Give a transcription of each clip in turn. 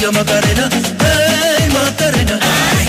alegría Macarena, hey Macarena.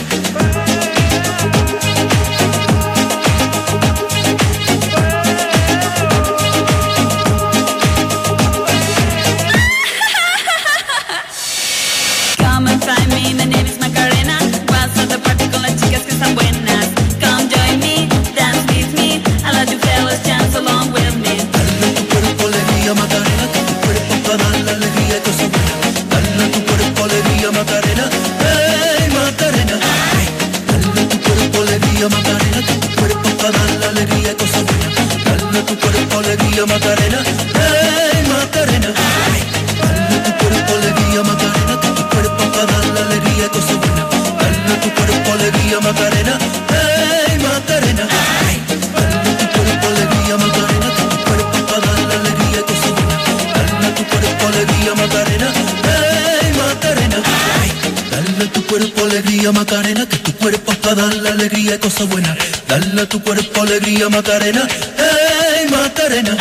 Come and find me, my name is Macarena. Vas a the party con las chicas que están buenas. Come join me, dance with me. I let you fellas dance along with me. Dale a tu cuerpo alegría Macarena, que tu cuerpo para dar la alegría y cosas buenas. Dale a tu cuerpo alegría Macarena, hey Macarena. Dale a tu cuerpo alegría Macarena, que tu cuerpo para dar la alegría y cosas buenas. Dale a tu cuerpo alegría Macarena, hey Macarena. Dale a tu cuerpo alegría Macarena, que tu cuerpo para dar la alegría y cosas buenas. Dale a tu cuerpo alegría Macarena, hey Macarena. Dale a tu cuerpo alegría Macarena, que tu cuerpo para dar la alegría y cosas buenas. Dale a tu cuerpo alegría Macarena, hey Macarena. Dale a tu cuerpo alegría Macarena, que tu cuerpo para dar la alegría y cosas buenas. Dale a tu cuerpo alegría Macarena, hey Macarena.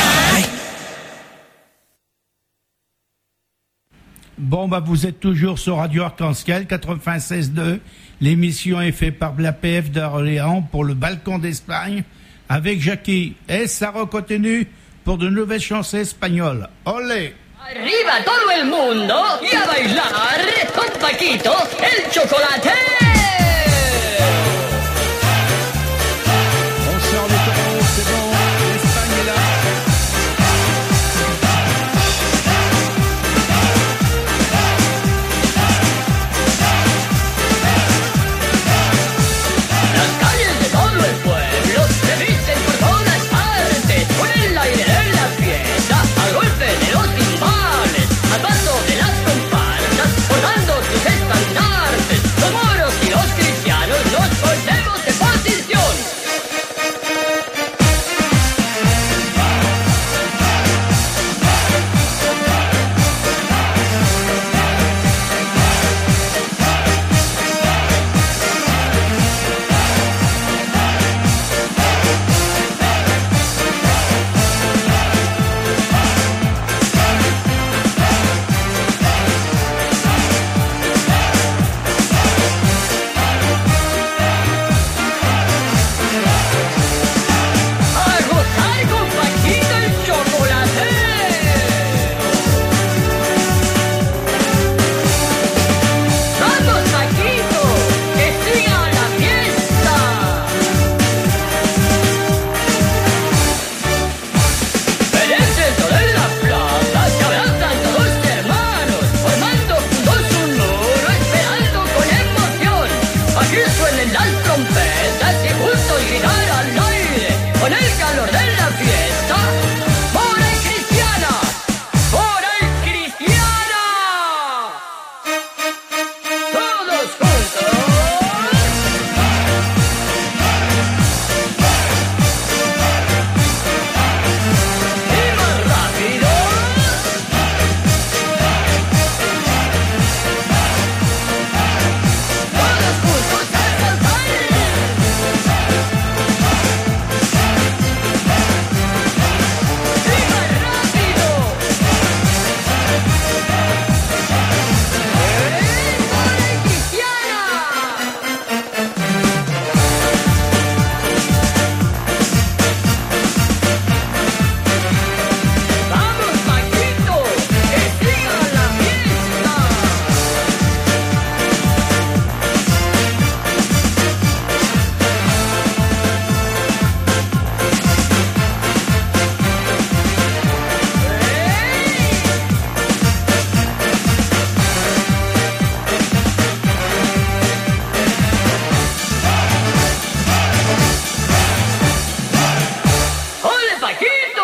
Bon, bah, vous êtes toujours sur Radio Arc-en-Ciel 96.2. L'émission est faite par la PF d'Orléans pour le Balcon d'Espagne avec Jackie. Et ça continue pour de nouvelles chansons espagnoles. Olé! Arriba todo el mundo y a bailar con Paquito, el chocolate. On sort le taureau, c'est bon, l'Espagne est là. Las calles de todo el pueblo se visten por todas partes, con el aire de la fiesta, al golpe de los timbales, al paso de las comparsas, portando sus estandartes. Los moros y los cristianos nos ponemos de posición. A gozar con Paquito el chocolate. Vamos Paquito, que siga la fiesta. En el centro de la plaza se abrazan todos hermanos, formando juntos un muro, esperando con emoción. Aquí suenen las trompetas y juntos gritar al aire, con el calor de la fiesta. ¡Por el cristiana! ¡Por el cristiana! ¡Todos juntos! ¡Y más rápido! ¡Todos juntos a saltar! ¡Y más rápido! ¡Por el cristiana! ¡Vamos, Paquito! ¡Que siga la fiesta! ¡Ole, Paquito!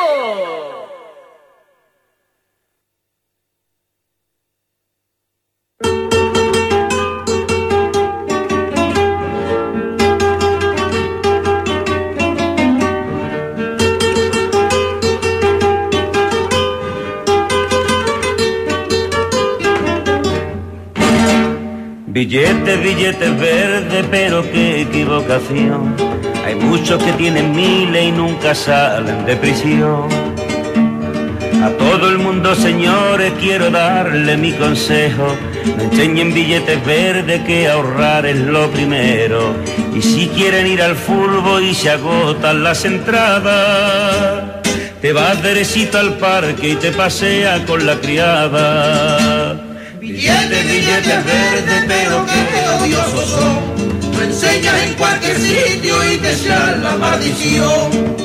Billetes, billetes verdes, pero qué equivocación. Hay muchos que tienen miles y nunca salen de prisión. A todo el mundo, señores, quiero darle mi consejo. me enseñen billetes verdes que ahorrar es lo primero. Y si quieren ir al fútbol y se agotan las entradas, te vas derechito al parque y te pasea con la criada. Billetes, billetes verdes, pero qué odiosos son. Lo enseñas en cualquier sitio y te echan la maldición.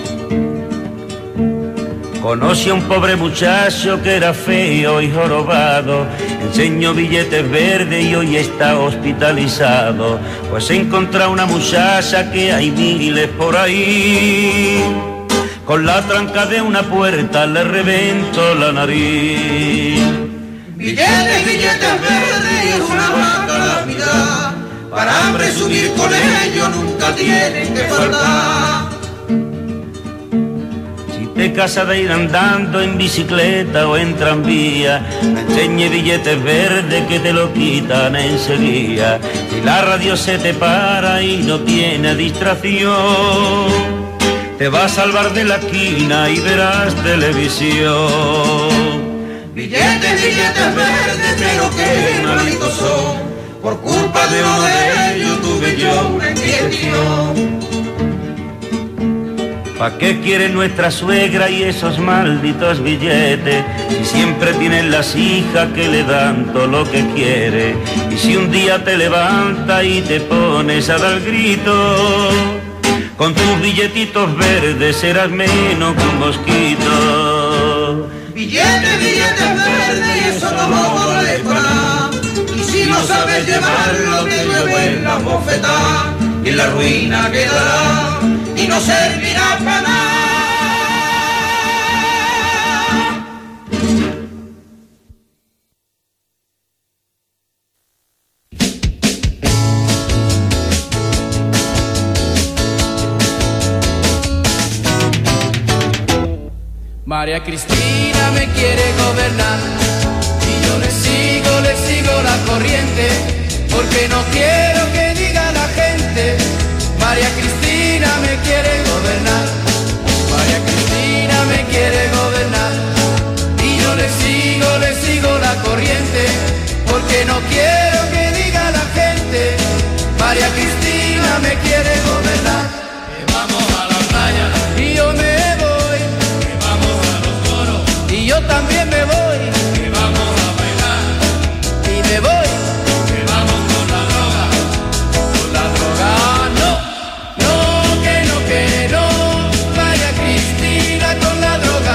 Conocí a un pobre muchacho que era feo y jorobado, enseñó billetes verdes y hoy está hospitalizado, pues he encontrado una muchacha que hay miles por ahí, con la tranca de una puerta le revento la nariz. Billetes, billetes verdes y una calamidad, para presumir con ellos nunca tienen que faltar. De casa de ir andando en bicicleta o en tranvía, me enseñe billetes verdes que te lo quitan enseguida. Si la radio se te para y no tiene distracción, te va a salvar de la esquina y verás televisión. Billetes, billetes verdes, pero qué malitos son. Por culpa de uno de ellos tuve yo una inquietud. ¿Pa' qué quiere nuestra suegra y esos malditos billetes? Si siempre tienen las hijas que le dan todo lo que quiere. Y si un día te levantas y te pones a dar gritos, con tus billetitos verdes serás menos que un mosquito. Billetes, billetes verdes y eso no molestará. Y si no sabes llevarlo te lleven la bofetada y en la ruina quedará y no servirá para nada. María Cristina me quiere gobernar y yo le sigo la corriente, porque no quiero que diga la gente. María Cristina me quiere gobernar, María Cristina me quiere gobernar y yo le sigo la corriente, porque no quiero que diga la gente. María Cristina me quiere gobernar. Que vamos a la playa y yo me voy, que vamos a los toros y yo también me voy, que vamos a bailar y me voy, que vamos con la droga no. Que no, María Cristina con la droga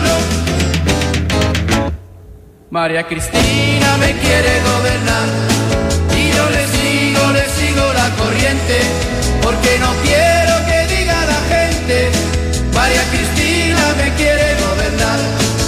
no. María Cristina me quiere gobernar y yo le sigo la corriente, porque no quiero que diga la gente. María Cristina me quiere gobernar.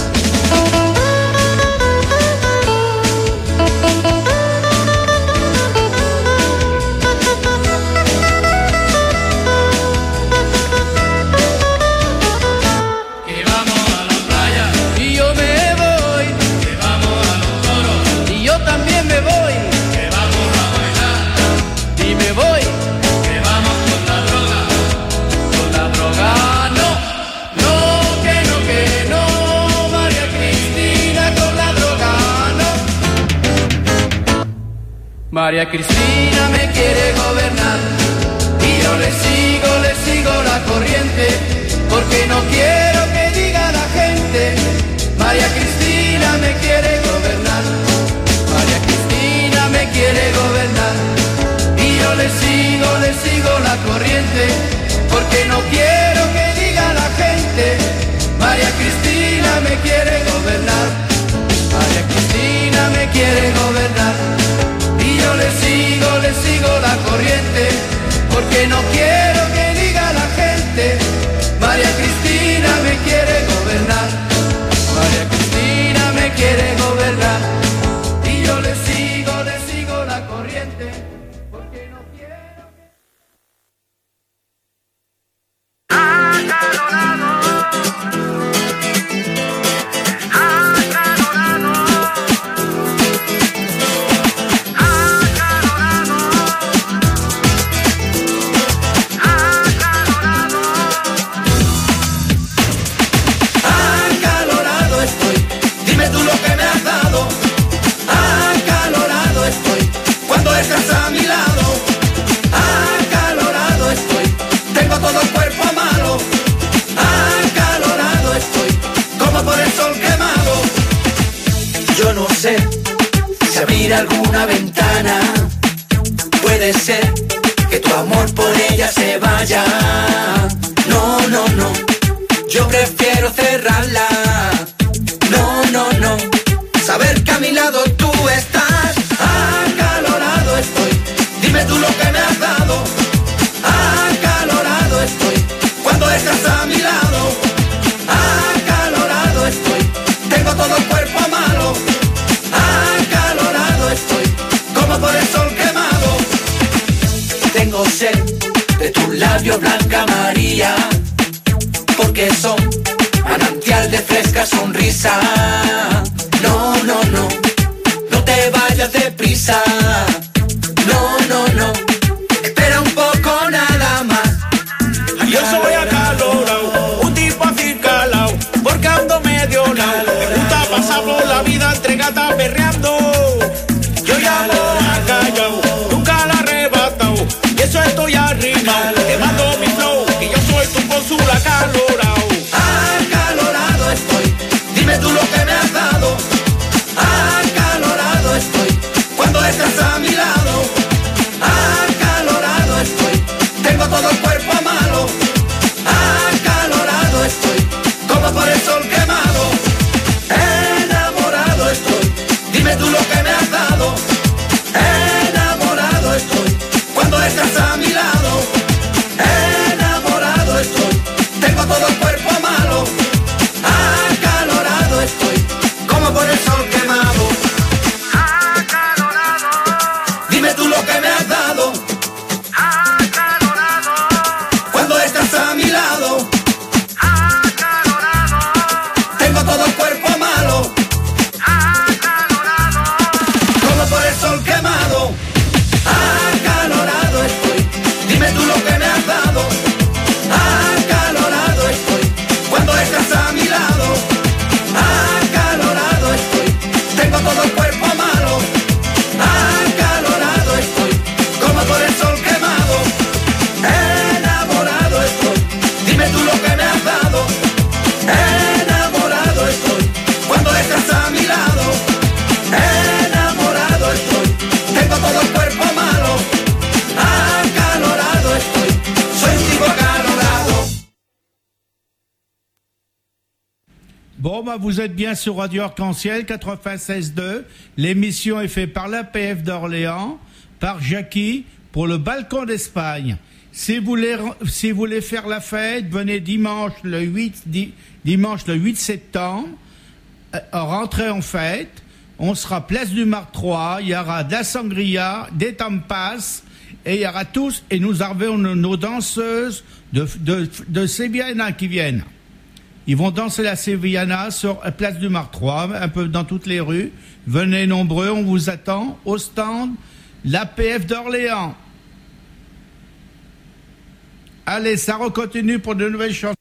María Cristina me quiere gobernar y yo le sigo la corriente, porque no quiero que diga la gente. María Cristina me quiere gobernar, María Cristina me quiere gobernar y yo le sigo la corriente, porque no quiero que diga la gente. María Cristina me quiere gobernar, María Cristina me quiere gobernar y yo le sigo la corriente, porque no quiero que diga la gente. María Cristina me quiere gobernar, María Cristina me quiere gobernar y yo le sigo la corriente, porque no quiero que... Acalorado, acalorado. sé si abrir alguna ventana. Puede ser que tu amor por ella se vaya. No, no, no, yo prefiero cerrarla. No, no, no, saber que a mi lado tú estás. Acalorado estoy, dime tú lo que me has dado. Acalorado estoy, cuando estás a mi lado. Acalorado estoy, tengo todo el cuerpo malo. Acalorado estoy, como por el sol quemado. Tengo sed de tus labios, Blanca María, porque son manantial de fresca sonrisa. No, no, no, no te vayas deprisa. No, no, no, espera un poco nada más. Yo soy acalorado, un tipo así calao, porque ando medio lao. Me gusta pasar por la vida entre gatas perreando. Yo llamo a callao, nunca la he arrebatado, y eso estoy arrimado. Te mando mi flow, que yo soy tu cónsul acalorado. Acalorado estoy, dime tú lo que me has dado. Acalorado estoy, cuando estás a mi lado. Acalorado estoy, tengo todo el cuerpo malo. Acalorado estoy, como por el sol quemado. Enamorado estoy, dime tú lo que me has dado. Enamorado estoy, cuando estás a mi lado. Enamorado estoy, tengo todo el cuerpo malo. Acalorado estoy, como por el sol quemado. Dime tú lo que me has dado. Cuando estás a mi lado. Tengo todo el cuerpo malo. Como por el sol quemado. Acalorado estoy, dime tú lo que me has dado. Acalorado estoy, cuando estás a mi lado. Acalorado estoy, tengo todo el cuerpo malo. Acalorado estoy, como por el sol quemado. Enamorado estoy, dime tú lo que me has dado. Enamorado estoy, cuando estás a mi lado. Enamorado estoy, tengo todo el cuerpo malo. Acalorado estoy, soy un tipo acalorado. Bon, bah, vous êtes bien sur Radio Arc-en-Ciel 96.2. L'émission est faite par l'APF d'Orléans, par Jackie, pour le Balcon d'Espagne. Si vous voulez faire la fête, venez dimanche le 8 septembre, rentrez en fête. On sera place du Marc 3, il y aura de la sangria, des tapas, et il y aura tous, et nous avons nos danseuses de Sevillana qui viennent. Ils vont danser la Sevillana sur la place du Marc 3, un peu dans toutes les rues. Venez nombreux, on vous attend au stand l'APF d'Orléans. Allez, ça recontinue pour de nouvelles chansons.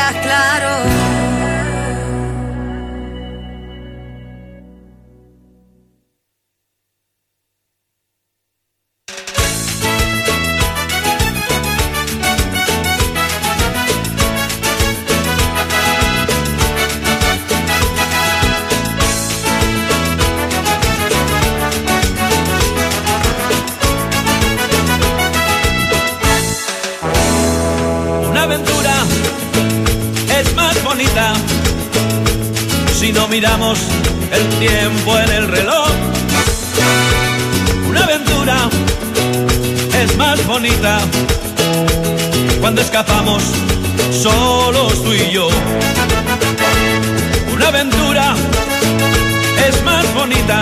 veas claro. Si no miramos el tiempo en el reloj, una aventura es más bonita cuando escapamos solos tú y yo. Una aventura es más bonita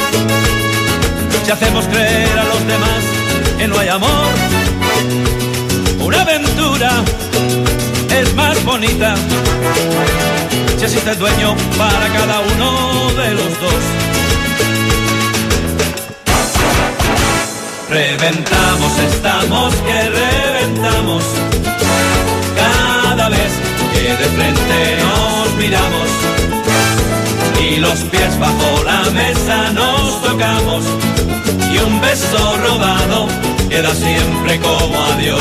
si hacemos creer a los demás que no hay amor. Una aventura es más bonita si existe el dueño para cada uno de los dos. Reventamos, estamos que reventamos cada vez que de frente nos miramos y los pies bajo la mesa nos tocamos y un beso robado queda siempre como adiós.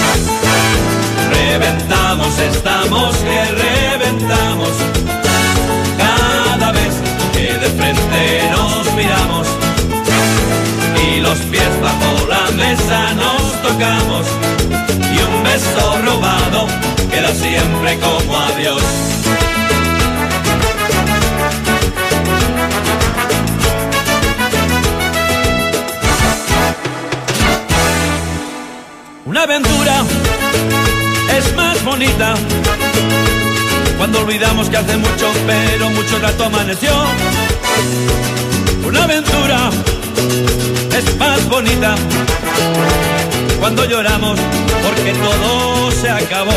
Reventamos, estamos que reventamos cada vez que de frente nos miramos y los pies bajo la mesa nos tocamos y un beso robado queda siempre como adiós. Una aventura es más bonita cuando olvidamos que hace mucho, pero mucho rato amaneció. Una aventura es más bonita cuando lloramos porque todo se acabó.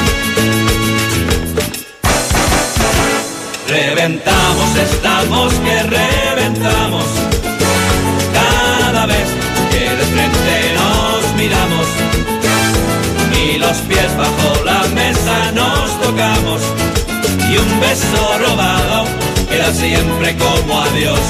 Reventamos, estamos que reventamos cada vez que de frente nos miramos y los pies bajo la mesa nos tocamos y un beso robado queda siempre como adiós.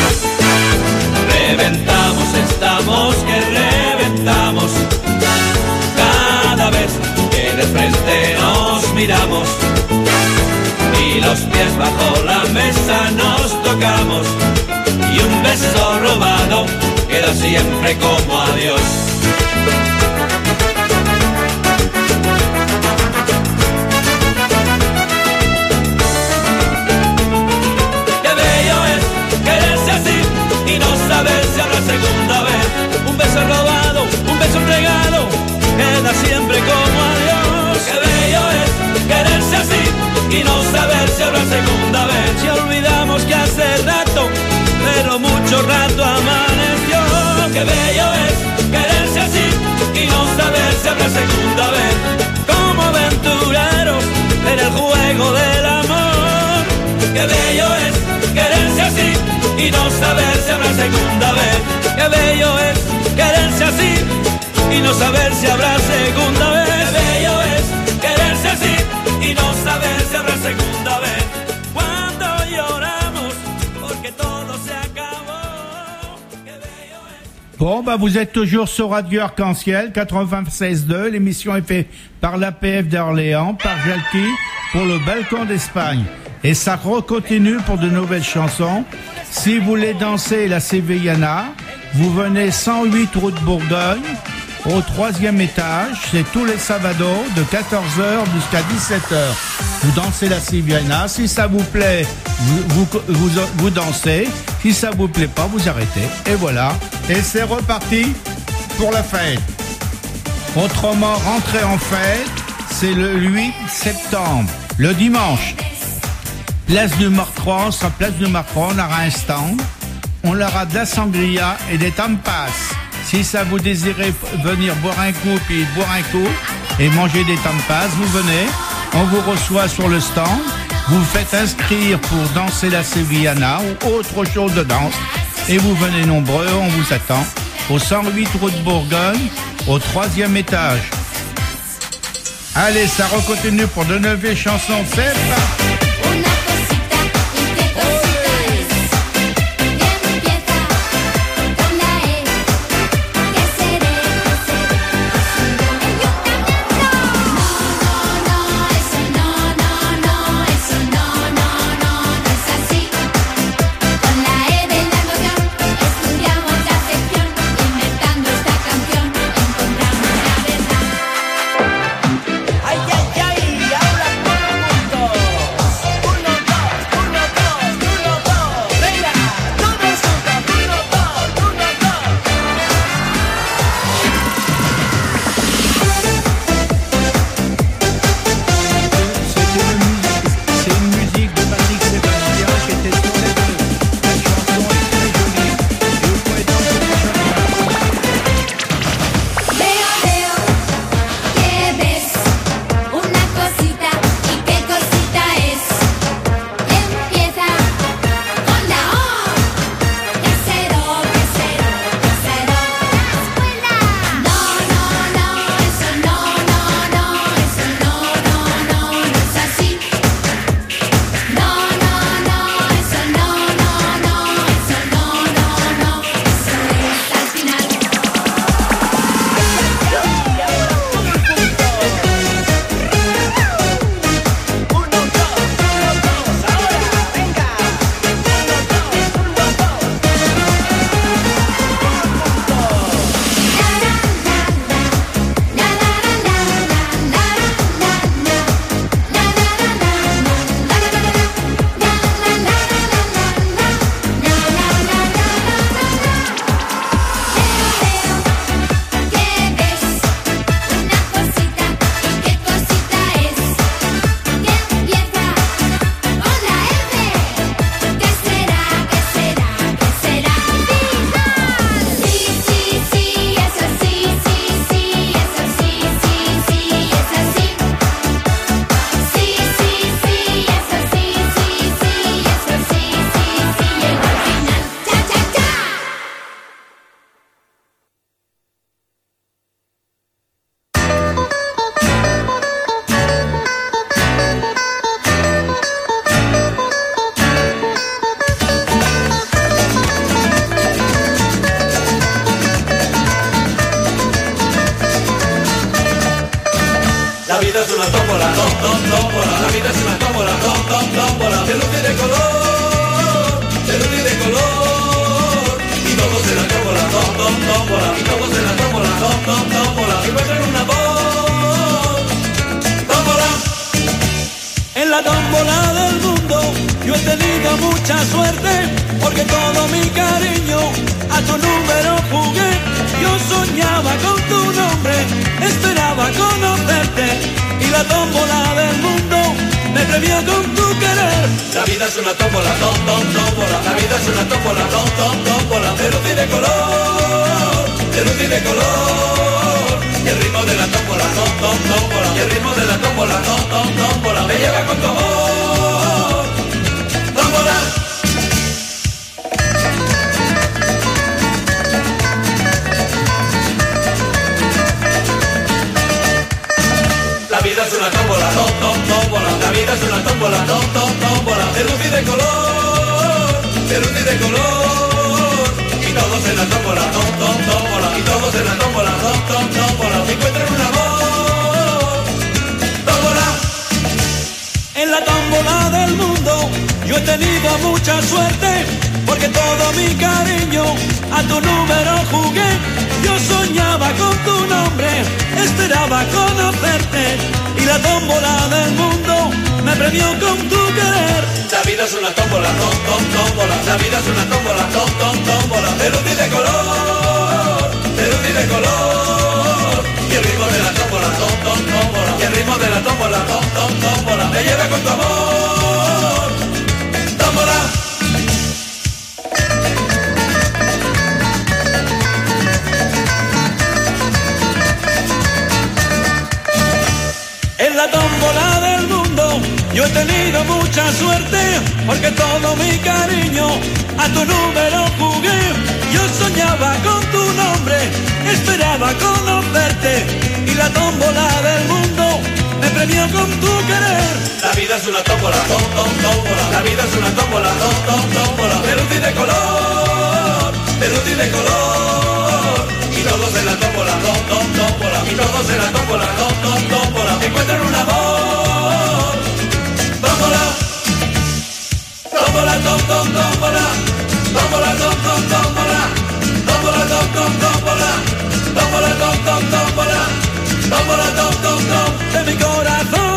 Reventamos, estamos que reventamos cada vez que de frente nos miramos y los pies bajo la mesa nos tocamos y un beso robado queda siempre como adiós. Y no saber si habrá segunda vez. Un beso robado, un beso entregado, queda siempre como adiós. Qué bello es quererse así y no saber si habrá segunda vez. Si olvidamos que hace rato, pero mucho rato amaneció. Qué bello es quererse así y no saber si habrá segunda vez. Como aventureros en el juego del amor. Qué bello es quererse así y no saber si habrá segunda vez. Qué bello es quererse así y no saber si habrá segunda vez. Qué bello es quererse así y no saber si habrá segunda vez. Cuando lloramos porque todo se acabó. Qué bello es. Bon, bah vous êtes toujours sur Radio Arc-en-Ciel 96.2. L'émission est faite par l'APF d'Orléans, par Jalki, pour le Balcon d'Espagne. Et ça continue pour de nouvelles chansons. Si vous voulez danser la Sevillana, vous venez 108 route Bourgogne, au 3e étage. C'est tous les sabados de 14h jusqu'à 17h. Vous dansez la Sevillana. Si ça vous plaît, vous dansez. Si ça vous plaît pas, vous arrêtez. Et voilà. Et c'est reparti pour la fête. Autrement, rentrer en fête, c'est le 8 septembre, le dimanche. Place du Martrand, sur place du Martrand, on aura un stand. On aura de la sangria et des tampas. Si ça vous désirez venir boire un coup, puis boire un coup et manger des tampas, vous venez. On vous reçoit sur le stand. Vous faites inscrire pour danser la Sevillana ou autre chose de danse. Et vous venez nombreux, on vous attend. Au 108 route Bourgogne, au 3e étage. Allez, ça recontinue pour de nouvelles chansons. C'est parti. esperaba conocerte y la tómbola del mundo me premió con tu querer. La vida es una tómbola, tómbola. La vida es una tómbola, tómbola. De luz y de color, de luz y de color. Y todos en la tómbola, tómbola. Y todos en la tómbola, tómbola. Encuentran un amor. Tómbola, tómbola, tómbola. Tómbola, tómbola. Tómbola, tómbola. Tómbola, tómbola. Tómbola, de mi corazón.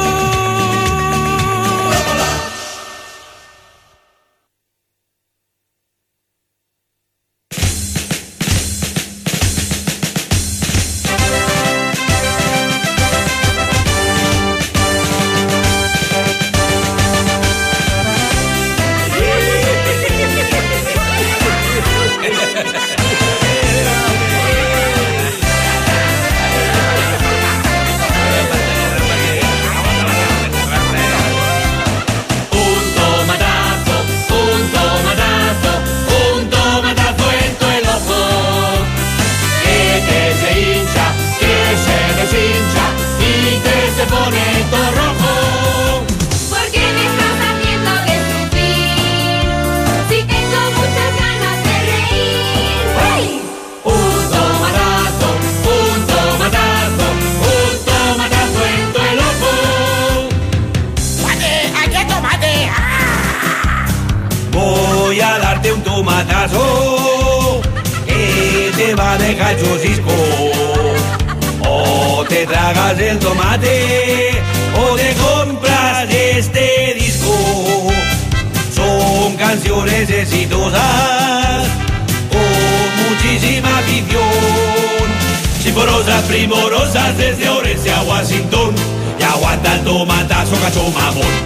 O te tragas el tomate o te compras este disco. Son canciones exitosas con muchísima afición, chimborosas, primorosas desde Orense a Washington, y aguanta el tomatazo, cacho mamón.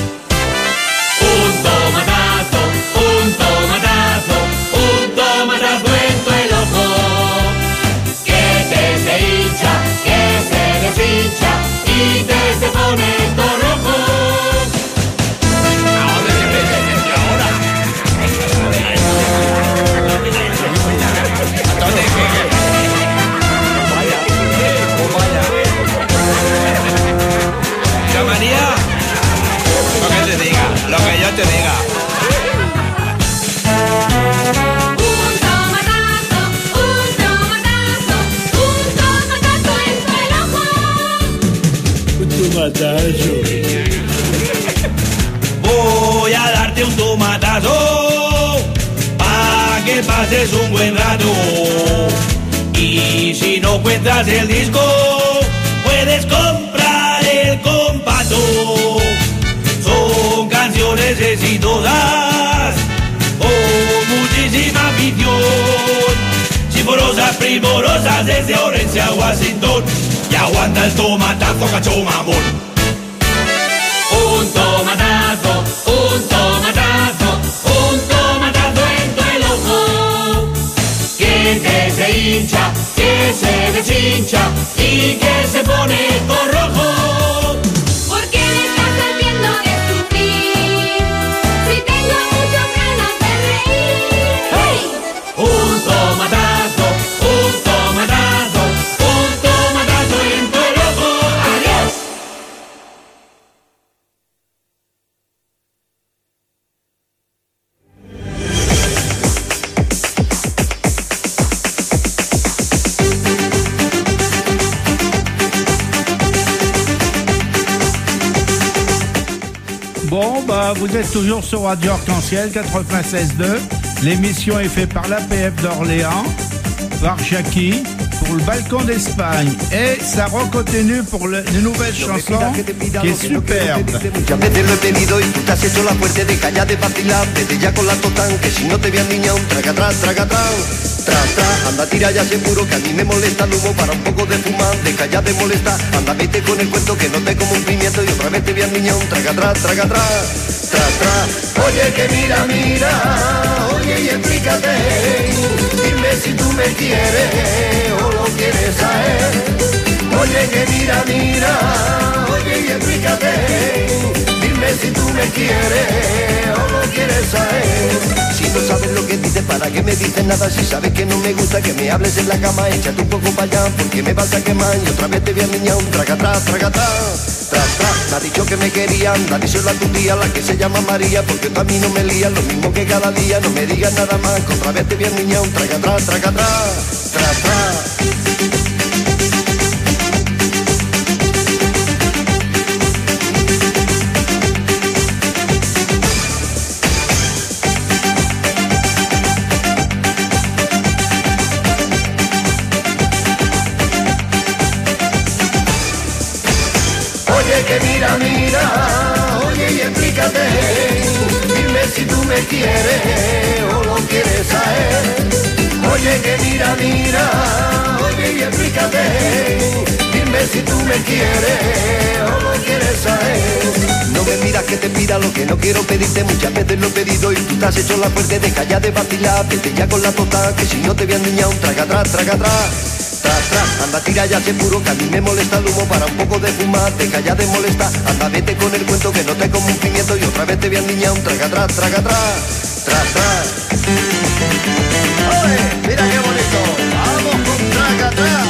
Un tomatazo, un tomatazo, un tomatazo en tu ojo. Y te se pone todo rojo. Ahora se ve, ahora. Ya, María, lo que te diga, lo que yo te diga. Voy a darte un tomatazo pa' que pases un buen rato. Y si no encuentras el disco, puedes comprar el compacto. Son canciones exitosas con muchísima afición, chimborosas, primorosas desde Orense a Washington, y aguanta el tomatazo, cacho mamón. Un tomatazo, un tomatazo, un tomatazo en tu ojo. Que te se hincha, que se deshincha y que se pone todo rojo. ¿Por qué me estás haciendo de sufrir? Si tengo muchas ganas de reír. ¡Hey! Un tomatazo, un tomatazo, un tomatazo en tu ojo. ¡Adiós! Bon, bah, vous êtes toujours sur Radio Arc-en-Ciel 96.2. L'émission est faite par l'APF d'Orléans, par Jackie, pour le Balcon d'Espagne. Et Sarah Cotenu pour les nouvelles chansons, qui est superbe. Muchas veces lo he pedido y tú te has hecho la fuerte de callar, de vacilar, vete ya con la totán, que si no te vean niña, un traga atrás, anda tira ya seguro que a mí me molesta el humo para un poco de fumar, de callar, de molestar, anda vete con el cuento que no te como un pimiento y otra vez te vean niña, un traga atrás, oye que mira, oye y explícate, dime si tú me quieres o lo quieres saber, oye que mira, oye y explícate, dime si tú me quieres o lo quieres saber. Si no sabes lo que dices, ¿para qué me dices nada? Si sabes que no me gusta que me hables en la cama, échate un poco para allá porque me vas a quemar y otra vez te voy a niñar un traga atrás, Me ha dicho que me quería, anda, díselo a tu tía, la que se llama María, porque tú a mí no me lías, lo mismo que cada día, no me digas nada más, que otra vez te vi niñón, traga atrás, traga atrás, tra, tra. Que mira, mira, oye y explícate, dime si tú me quieres o lo quieres saber. Oye que mira, mira, oye y explícate, dime si tú me quieres o lo quieres saber. No me miras que te pida lo que no quiero pedirte, muchas veces lo he pedido y tú te has hecho la fuerte, deja ya de vacilar, vete ya con la total, que si no te voy a endiñar un traga atrás, traga atrás. Anda, tira ya seguro que a mí me molesta el humo para un poco de fumar, deja ya de molestar, anda, vete con el cuento que no te como un pimiento y otra vez te voy a endiñar un traga atrás, traga atrás, tra, tra. ¡Oye, mira qué bonito! ¡Vamos con traga atrás!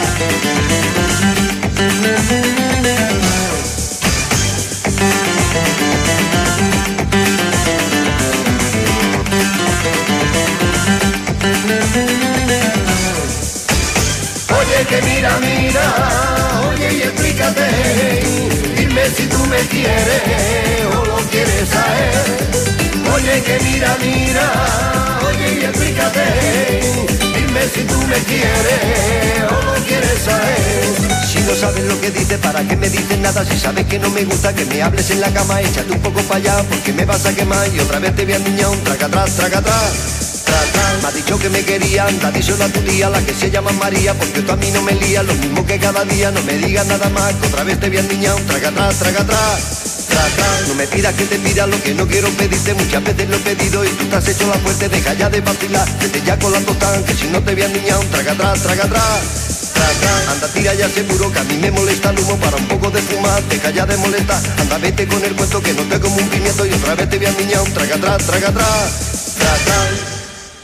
Oye que mira, mira, oye y explícate, dime si tú me quieres o lo quieres saber. Oye que mira, mira, oye y explícate, dime si tú me quieres o lo quieres saber. Si no sabes lo que dices, ¿para qué me dices nada? Si sabes que no me gusta que me hables en la cama, échate un poco para allá porque me vas a quemar y otra vez te voy a endiñar un traga atrás, traga atrás. Me ha dicho que me quería, anda, díselo a tu tía, la que se llama María, porque tú a mí no me lías, lo mismo que cada día, no me digas nada más, que otra vez te voy a endiñar un traga atrás, traga atrás, tra, tra. No me pidas que te pida lo que no quiero pedirte, muchas veces lo he pedido y tú te has hecho la fuerte, deja ya de vacilar, vete ya con la total, que si no te voy a endiñar un traga atrás, traga atrás. Tra, tra. Anda, tira ya seguro que a mí me molesta el humo para un poco de fumar, deja ya de molestar, anda, vete con el cuento que no te como un pimiento y otra vez te voy a endiñar un traga atrás, traga atrás, tra, tra.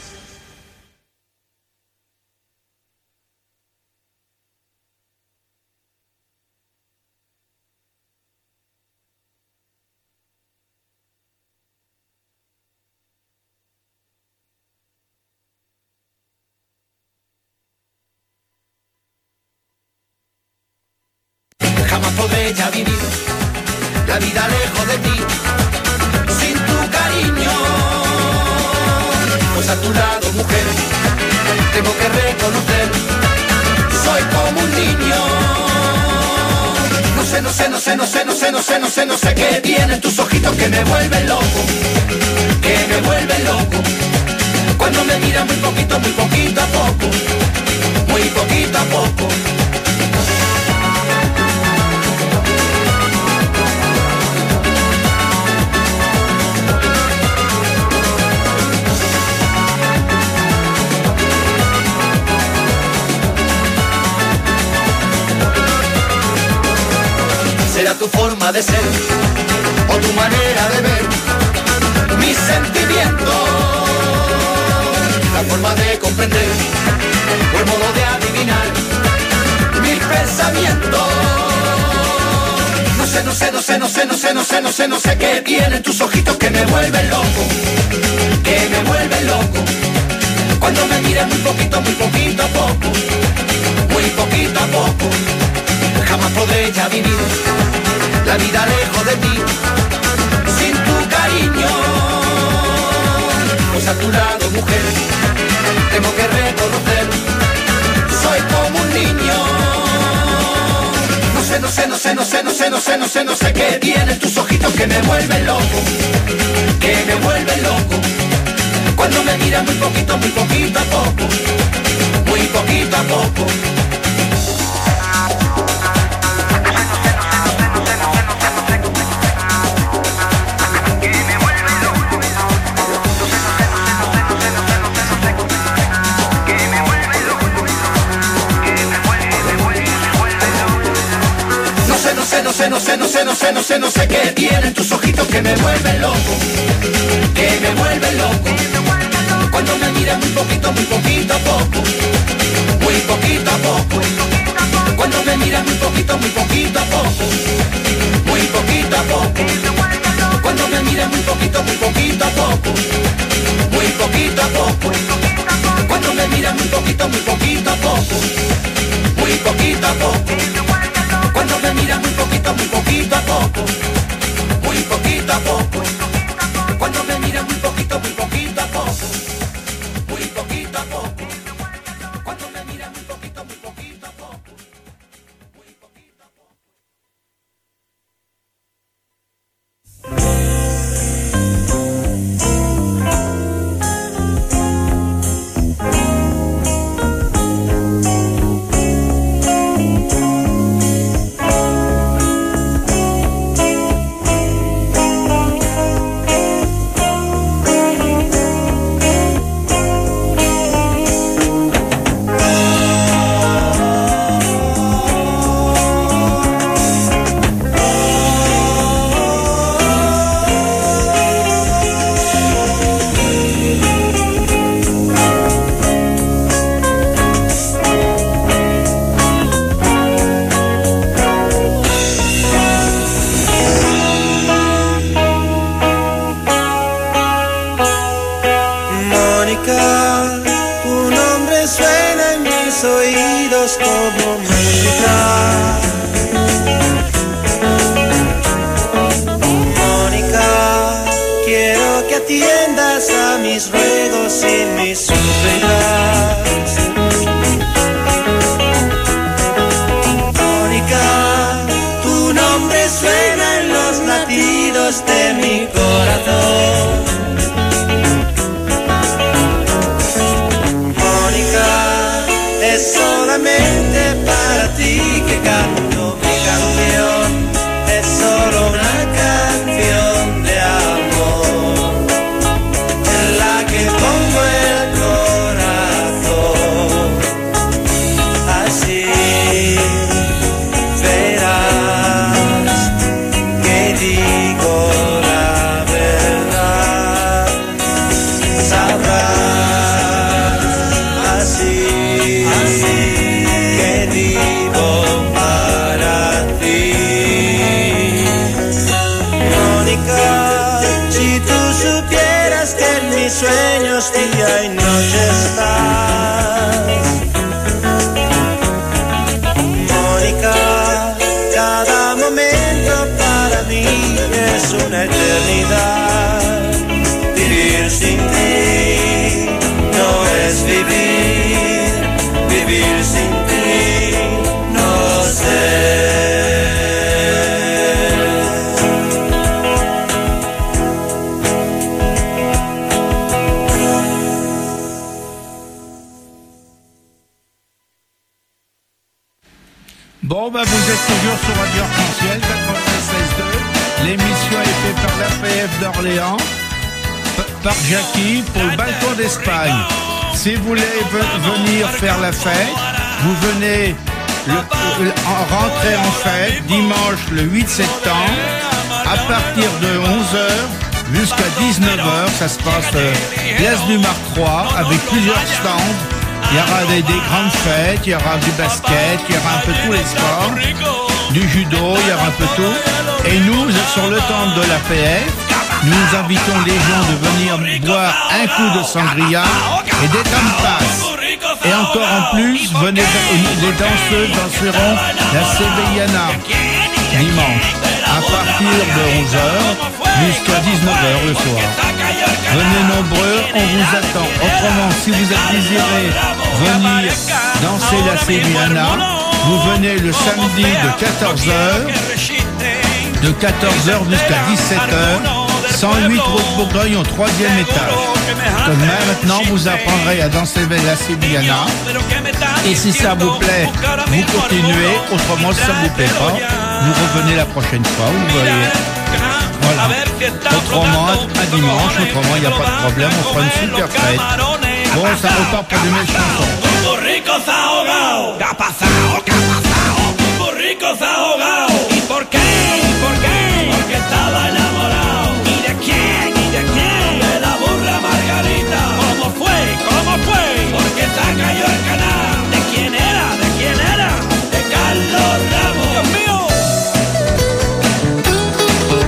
Jamás podré ya vivir la vida lejos de ti, sin tu cariño, pues a tu lado, mujer, tengo que reconocer, soy como un niño. No sé qué tienen tus ojitos que me vuelven loco, que me vuelven loco, cuando me miran muy poquito a poco, muy poquito a poco. Será tu forma de ser o tu manera de ver mis sentimientos, la forma de comprender o el modo de adivinar mis pensamientos. No sé qué tienen tus ojitos que me vuelven loco, que me vuelven loco, cuando me miran muy poquito a poco, muy poquito a poco. Jamás podré ya vivir la vida lejos de ti, sin tu cariño, pues a tu lado, mujer, tengo que reconocer, soy como un niño. No sé qué tienen tus ojitos que me vuelven loco, que me vuelven loco, cuando me miran muy poquito a poco, muy poquito a poco. No sé qué tienen tus ojitos que me vuelven loco, que me vuelven loco, cuando me miran muy poquito a poco, muy poquito a poco, cuando me miran muy poquito a poco, muy poquito a a poco. Cuando me mira muy poquito a poco. Muy poquito a poco. Cuando me mira muy poquito a poco. Muy poquito a poco. Cuando me mira muy poquito a poco. Muy poquito a poco. Cuando me mira muy poquito a poco. Muy poquito a poco. Cuando me mira muy poquito a poco. Muy poquito a poco. Como música. Mónica, quiero que atiendas a mis ruegos y mis súplicas. Mónica, tu nombre suena en los latidos de mi corazón. Es solamente para ti que canto mi canción. Es solo una canción de amor en la que pongo el corazón. Así verás que digo la verdad. Sabrás así. Que vivo para ti. Mónica, si tú supieras que en mis sueños día y noche estás. Mónica, cada momento para mí es una eternidad. Vivir sin ti no es vivir. Vivir sin ti, no sé. Bon, ben vous êtes toujours sur Radio Arc-en-Ciel 96.2. L'émission est faite par l'APF d'Orléans, par Jackie, pour le balcon d'Espagne. Si vous voulez venir faire la fête, vous venez rentrer en fête dimanche le 8 septembre à partir de 11h jusqu'à 19h. Ça se passe place du Marc 3 avec plusieurs stands. Il y aura des grandes fêtes, il y aura du basket, il y aura un peu tous les sports, du judo, il y aura un peu tout. Et nous, sur le temps de l'APF, nous invitons les gens de venir boire un coup de sangria et des tapas. Et encore en plus, venez, les danseuses danseront la Sevillana dimanche à partir de 11h jusqu'à 19h le soir. Venez nombreux, on vous attend. Autrement, si vous désirez venir danser la Sevillana, vous venez le samedi de 14h jusqu'à 17h. 108 route Bourgogne au 3e étage. Comme maintenant, vous apprendrez à danser la Sevillana. Et si ça vous plaît, vous continuez. Autrement, si ça ne vous plaît pas, vous revenez la prochaine fois. Vous voyez. Voilà. Autrement, à dimanche, autrement, il n'y a pas de problème. On fera une super fête. Bon, ça repart pour de nouvelles chansons. ¿Y por qué? Porque estaba enamorado. ¿Y de quién? De la burra Margarita. ¿Cómo fue? Porque se cayó el canal. ¿De quién era? De Carlos Ramos. ¡Dios mío!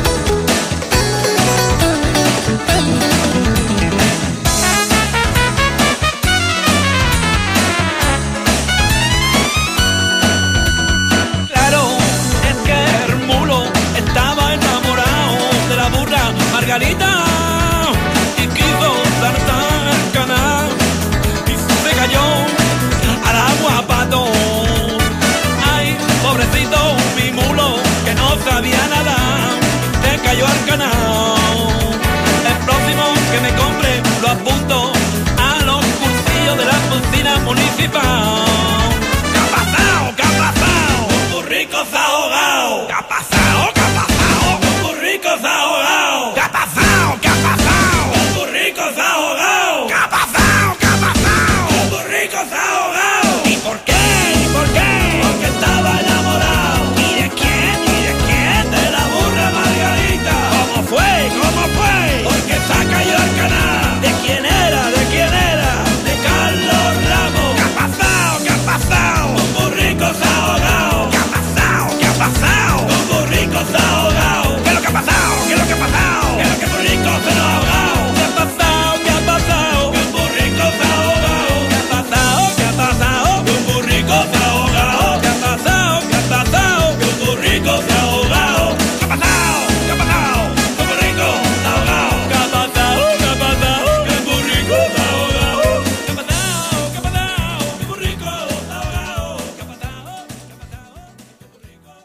Margarita y quiso saltar el canal y se cayó al agua pato. Ay, pobrecito mi mulo que no sabía nada, se cayó al canal. El próximo que me compre lo apunto a los cursillos de la piscina municipal. ¿Qué ha pasado? ¿Qué ha pasado? Un burrico se ha ahogado. ¿Qué ha pasado? ¿Qué ha pasado? Un burrico se ha ahogado. ¿Qué ha pasado? ¿Qué ha pasado? Un burrico se ha ahogado. ¿Qué ha pasado? ¿Qué ha pasado? Un burrico se ha ahogado. ¿Y por qué? ¿Y por qué? Porque estaba enamorado. ¿Y de quién? ¿Y de quién? De la burra Margarita. ¿Cómo fue? ¿Cómo fue? Porque se ha caído al canal. ¿De quién era? ¿De quién era? De Carlos Ramos. ¿Qué ha pasado? ¿Qué ha pasado? Un burrico se ha ahogado. ¿Qué ha pasado? ¿Qué ha pasado? Un burrico se ha ahogado. ¿Qué es lo que ha pasado? ¿Qué es lo que ha pasado? ¿Qué es lo que el burrico se lo ha ahogado? ¿Qué ha pasado? ¿Qué ha pasado? Que un burrico se ha ahogado. ¿Qué ha pasado? ¿Qué ha pasado? Que un burrico se ha ahogado. ¿Qué ha pasado? ¿Qué ha pasado? Que un burrico se ha ahogado. ¿Qué ha pasado? ¿Qué ha pasado? Que un burrico se ha ahogado. ¿Qué ha pasado? ¿Qué ha pasado? Que un burrico se ha ahogado. ¿Qué ha pasado? ¿Qué ha pasado? Que un burrico se ha ahogado. ¿Qué ha pasado? ¿Qué ha pasado?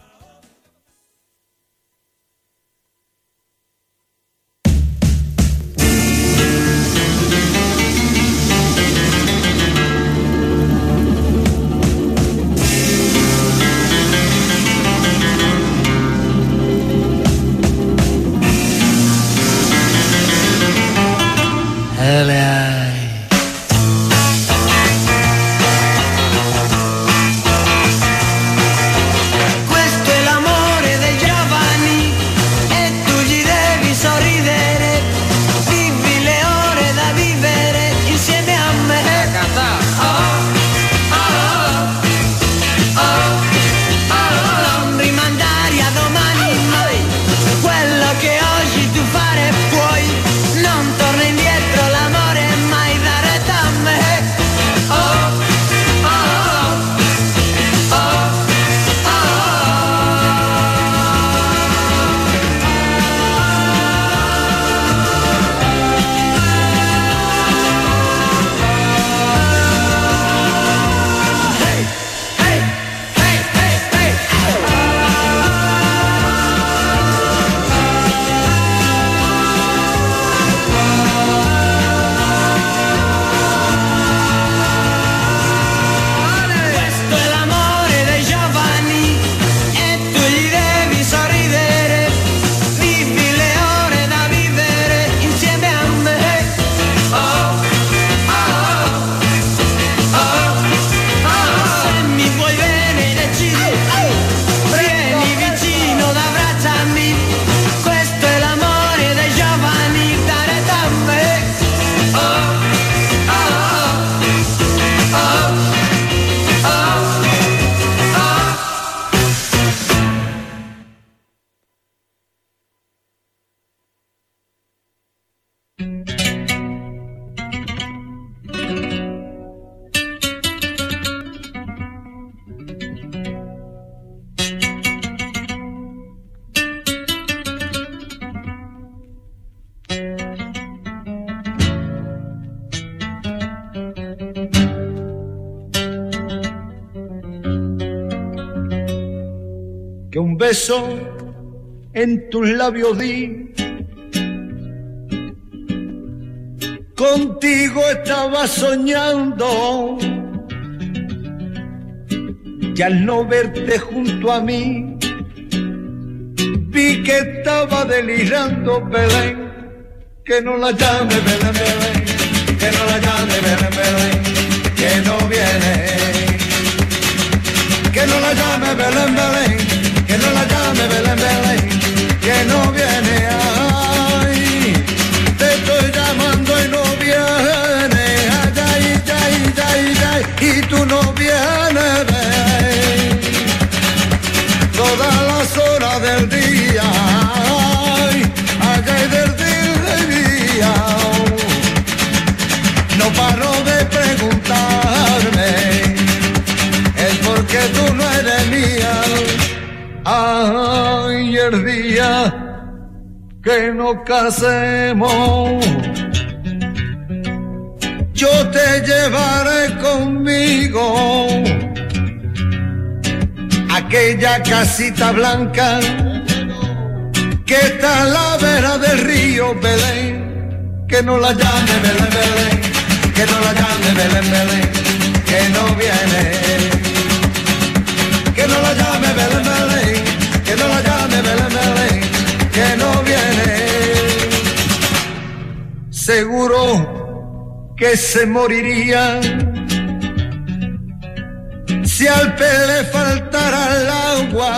Questo è l'amore dei giovani e tu gli devi sorridere. Vivi le ore da vivere insieme a me. Non rimandare a domani mai quello che oggi tu fare puoi. Non torna indietro, l'amore mai da retta a me. Questo è l'amore dei giovani e tu gli devi sorridere. Vivi le ore da vivere insieme a me. Se mi vuoi bene decidi, vieni vicino ad abbracciarmi. Questo è l'amore dei giovani, dare da me. Que un beso en tus labios di, contigo estaba soñando, y al no verte junto a mí, vi que estaba delirando. Belén, que no la llame Belén, Belén, que no la llame Belén, Belén, que no viene. Que no la llame Belén, Belén, que no la llame Belén, Belén, que no viene. Ay, te estoy llamando y no viene. Ay, ay, ay, ay, ay, y tú no vienes. Ven. Todas las horas del día, ay, ay, ay, del día, no paro de preguntarme. Es porque tú no eres mía. Ay, el día que nos casemos. Yo te llevaré conmigo a aquella casita blanca que está a la vera del río Belén. Que no la llame Belén, Belén, que no la llame Belén, Belén, que no viene. Que no la llame Belén, Belén, que no la llame Belén, Belén, que no viene. Seguro que se moriría si al pez le faltara el agua.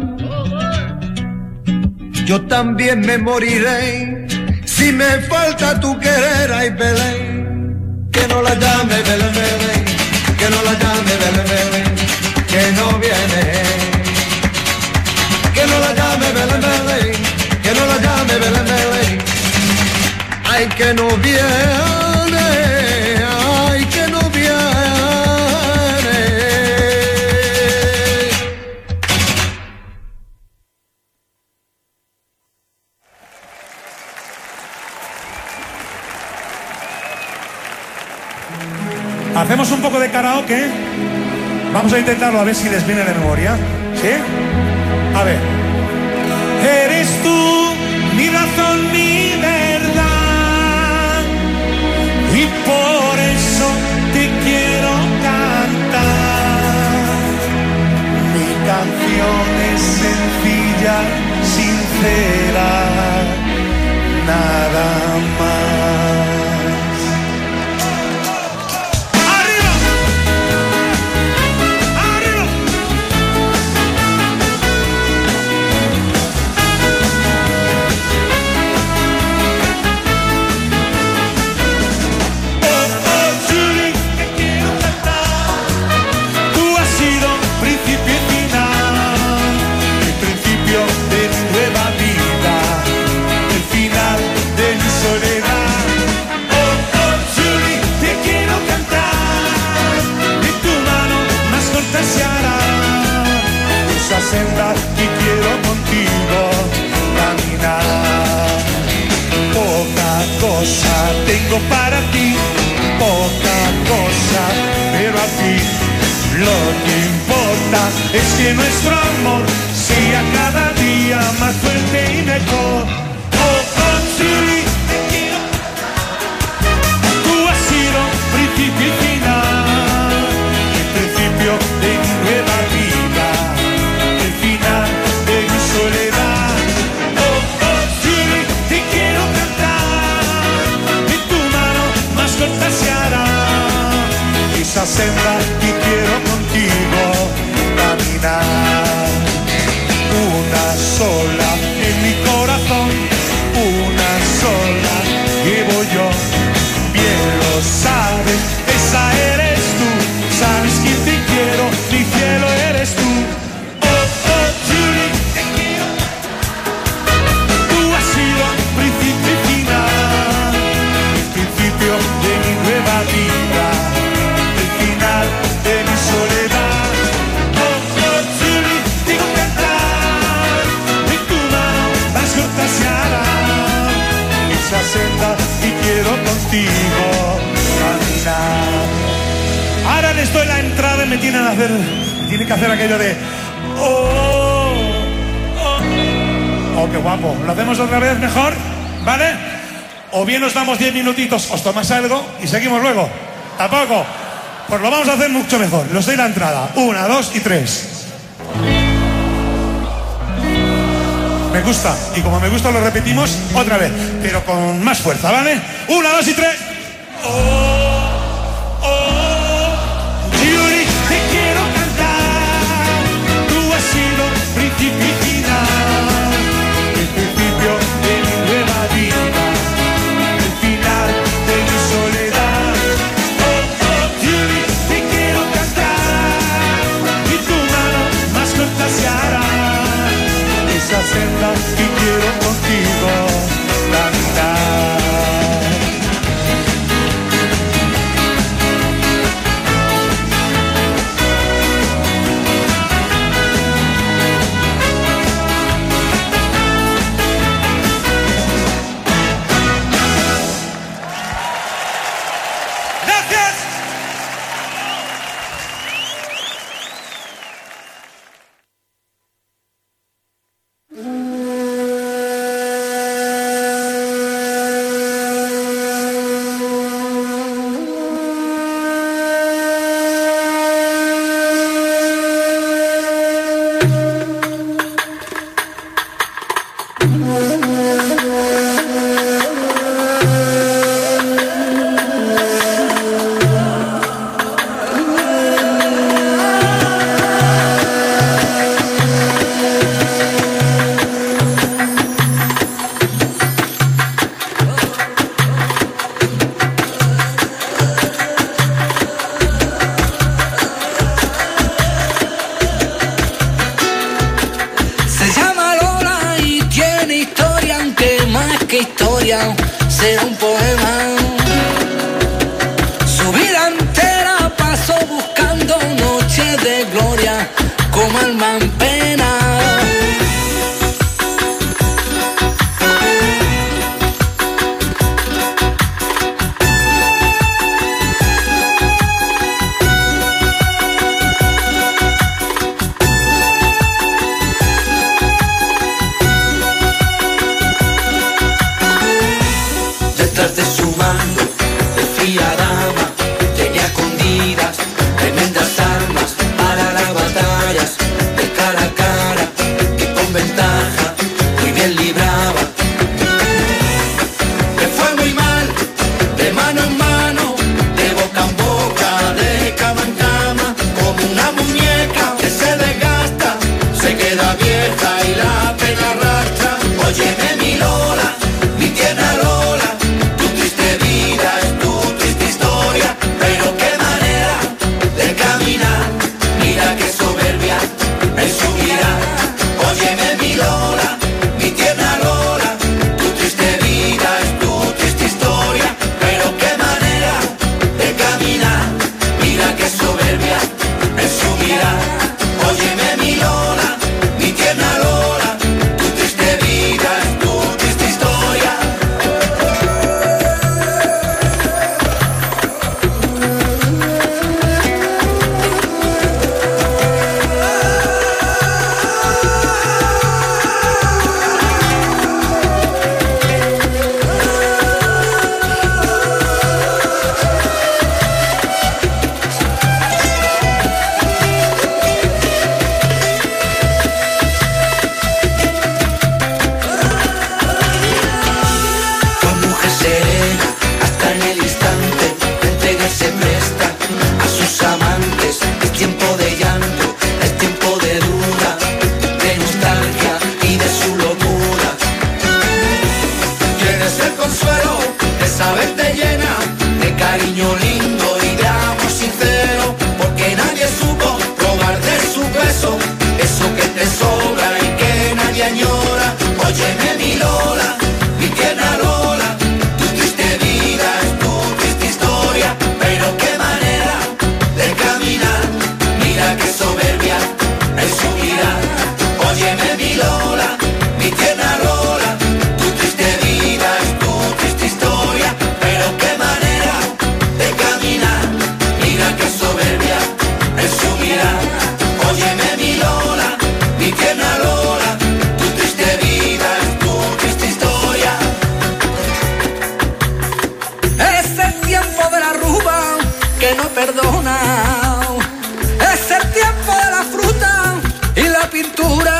Yo también me moriré si me falta tu querer, ay Belén. Que no la llame Belén, Belén, que no la llame Belén, Belén, que no viene. Que no la llame Belén, Belén, que no la llame Belén, Belén, ay que no viene, ay que no viene. Hacemos un poco de karaoke. Vamos a intentarlo a ver si les viene de memoria. ¿Sí? A ver. Eres tú mi razón, mi verdad, y por eso te quiero cantar. Mi canción es sencilla, sincera, nada más. Senda que quiero contigo caminar. Poca cosa tengo para ti, poca cosa, pero a ti lo que importa es que nuestro amor sea cada día más fuerte y mejor. Oh, oh, sí, te quiero. Tú has sido principio y final, el principio de mi nueva vida, de mi soledad. Oh, oh, sí, te quiero cantar, y tu mano más corta se hará esa senda que quiero contigo caminar. Una sola en mi corazón, una sola llevo yo, bien lo sabes, esa eres tú, sabes que te quiero, mi cielo eres tú. De mi nueva vida, el final de mi soledad. Oh, oh, sí, digo cantar, y tu mano más corta se hará esa senda y quiero contigo caminar. Ahora les doy la entrada y me tienen que hacer aquello de oh, oh, oh, qué guapo. ¿Lo hacemos otra vez mejor? ¿Vale? O bien nos damos 10 minutitos, os tomáis algo y seguimos luego. ¿Tampoco? Pues lo vamos a hacer mucho mejor. Les doy la entrada. 1, 2 y 3. Me gusta. Y como me gusta lo repetimos otra vez. Pero con más fuerza, ¿vale? 1, 2 y 3. Oh, oh, Yuri, te quiero cantar. Tú has sido principio y final, el principio de mi nueva vida, de mi soledad. Oh, oh, Yuri, te quiero cantar, y tu mano más corta se hará esa senda que quiero contigo caminar. historia será un poema. Su vida entera pasó buscando noches de gloria como alma en pena. Detrás de su mando, de fría dama, tenía escondidas tremendas armas para las batallas de cara a cara, que con ventaja muy bien libraba. Le fue muy mal, de mano en mano, de boca en boca, de cama en cama, como una muñeca que se desgasta, se queda vieja y la pena arrastra. Óyeme mi Lola, mi tierna Lola, tu triste vida es tu triste historia, pero qué manera de caminar, mira qué soberbia en su mirar. Óyeme mi Lola, mi tierna Lola, tu triste vida es tu triste historia, pero qué manera de caminar, mira qué soberbia en su mirar. Óyeme mi Lola, mi tierna Lola, tu triste vida es tu triste historia. Fue mujer serena hasta en el instante de entrega se presta a sus amantes. Es tiempo de llanto, es tiempo de duda, de nostalgia y de su locura. Tienes el consuelo de saberte llena de cariño lindo y de amor sincero, porque nadie supo probar de su beso, eso que te sobra y que nadie añora. Óyeme mi Lola, mi tierna Lola, tu triste vida es tu triste historia, pero qué manera de caminar, mira qué soberbia en su mirar. Óyeme mi Lola, mi tierna Lola, tu triste vida es tu triste historia, pero qué manera de caminar, mira qué soberbia en su mirar. Óyeme mi Lola, mi tierna Lola, tu triste vida es tu triste historia. Es el tiempo de la ruba que no perdona. Es el tiempo de la fruta y la pintura.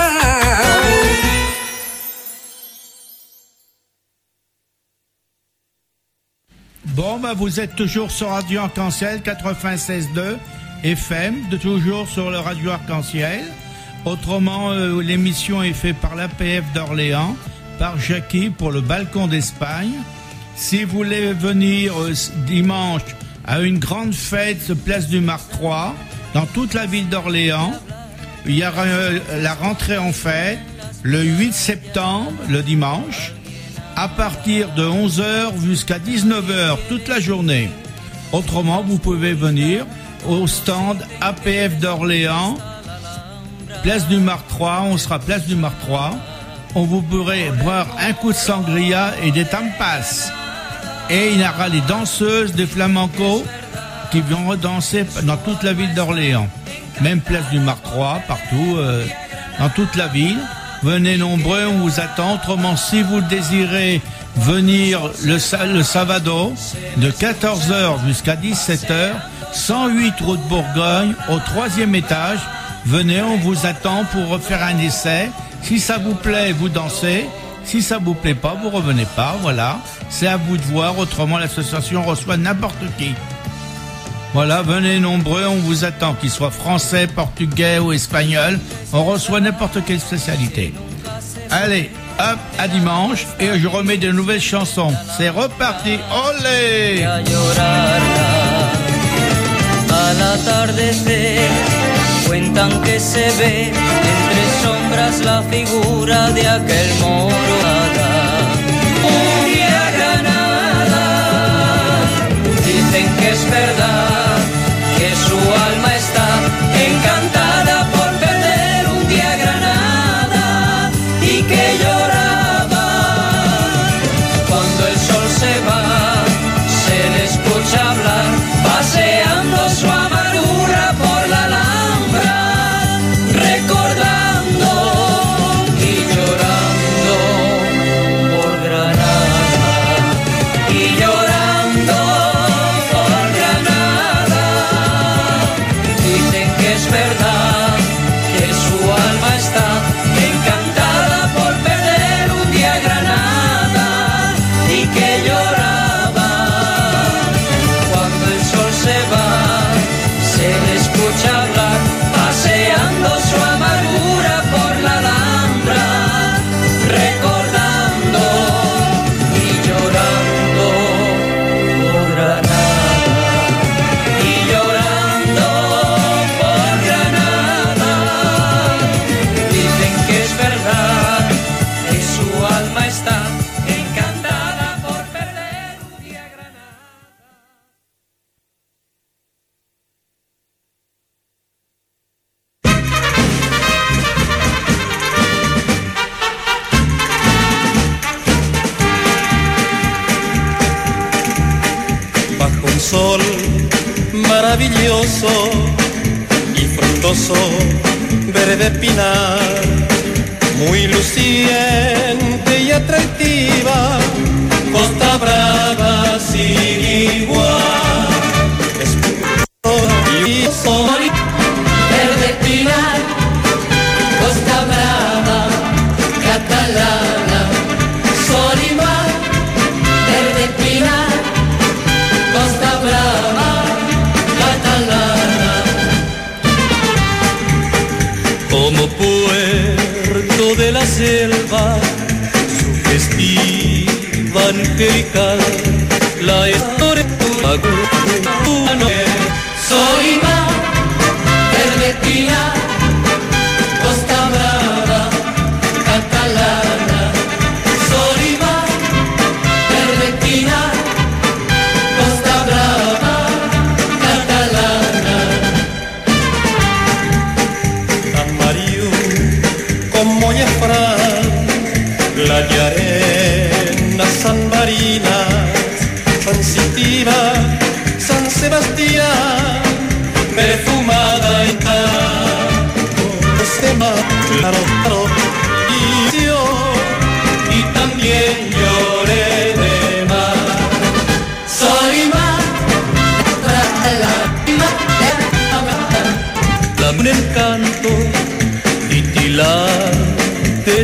Bon, bah, vous êtes toujours sur Radio Arc-en-Ciel 96.2 FM, toujours sur le Radio Arc-en-Ciel. Autrement, l'émission est faite par l'APF d'Orléans, par Jackie pour le Balcon d'Espagne. Si vous voulez venir dimanche à une grande fête place du Marc 3 dans toute la ville d'Orléans, il y aura la rentrée en fête le 8 septembre, le dimanche, à partir de 11h jusqu'à 19h toute la journée. Autrement, vous pouvez venir au stand APF d'Orléans, place du Marc 3, on sera place du Marc 3. On vous pourrez boire un coup de sangria et des tampas. Et il y aura les danseuses de flamenco qui vont danser dans toute la ville d'Orléans. Même place du Marc 3, partout, dans toute la ville. Venez nombreux, on vous attend. Autrement, si vous désirez venir le sabado de 14h jusqu'à 17h, 108 route Bourgogne, au 3e étage, venez, on vous attend pour faire un essai. Si ça vous plaît, vous dansez. Si ça vous plaît pas, vous revenez pas. Voilà, c'est à vous de voir. Autrement, l'association reçoit n'importe qui. Voilà, venez nombreux, on vous attend, qu'il soit français, portugais ou espagnol. On reçoit n'importe quelle spécialité. Allez, hop, à dimanche. Et je remets de nouvelles chansons. C'est reparti. Olé! Al atardecer cuentan que se ve entre sombras la figura de aquel moro. sol maravilloso y frondoso verde pinar, muy luciente y atractiva, Costa Brava sin igual. Y sol Verde pinar, Costa Brava, catalana, sol y mar. Verde pinar, Costa Brava, catalana. como puerto de la selva, sugestiva, angelical, la historia Sol y mar, verde pinar, Costa Brava, catalana. Sol y mar, verde pinar, Costa Brava, catalana. amarillo como Efraín, playa arena, San Marina, sensitiva, San Sebastián, perfumada y claro, claro, y también lloré de mar. Sol y mar, La un encanto titilar de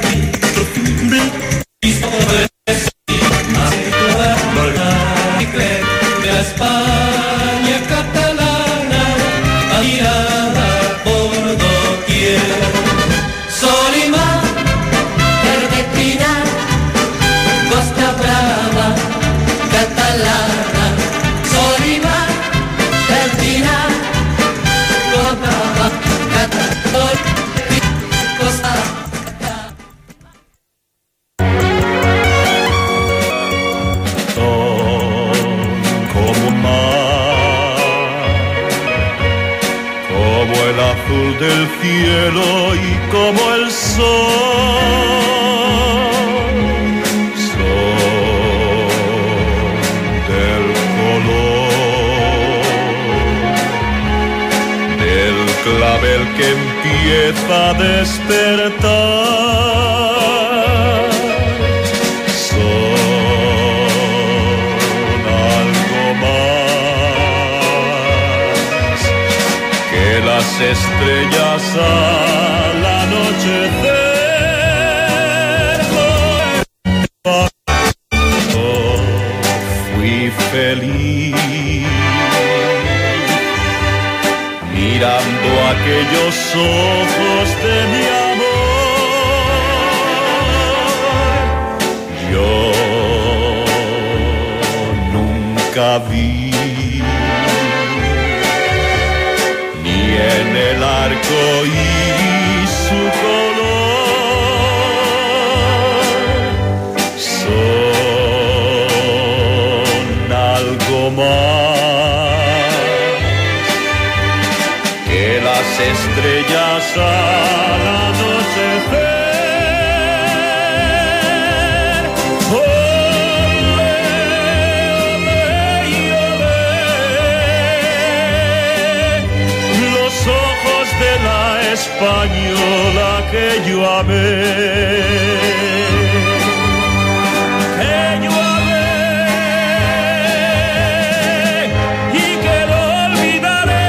de la España catalana, admirada por doquier. sol y mar, verde pinar, Costa Brava, catalana. Sol y mar, verde pinar, Costa Brava, catalana. Costa Como mar, como el azul del cielo y como el sol, son del color del clavel que empieza a despertar. Son algo más que las estrellas al anochecer. Fui feliz mirando aquellos ojos de mi amor. Yo nunca vi ni en el arco iris su color. Son algo más que las estrellas al anochecer. Olé, olé, olé, los ojos de la española que yo amé. Que yo amé y que no olvidaré.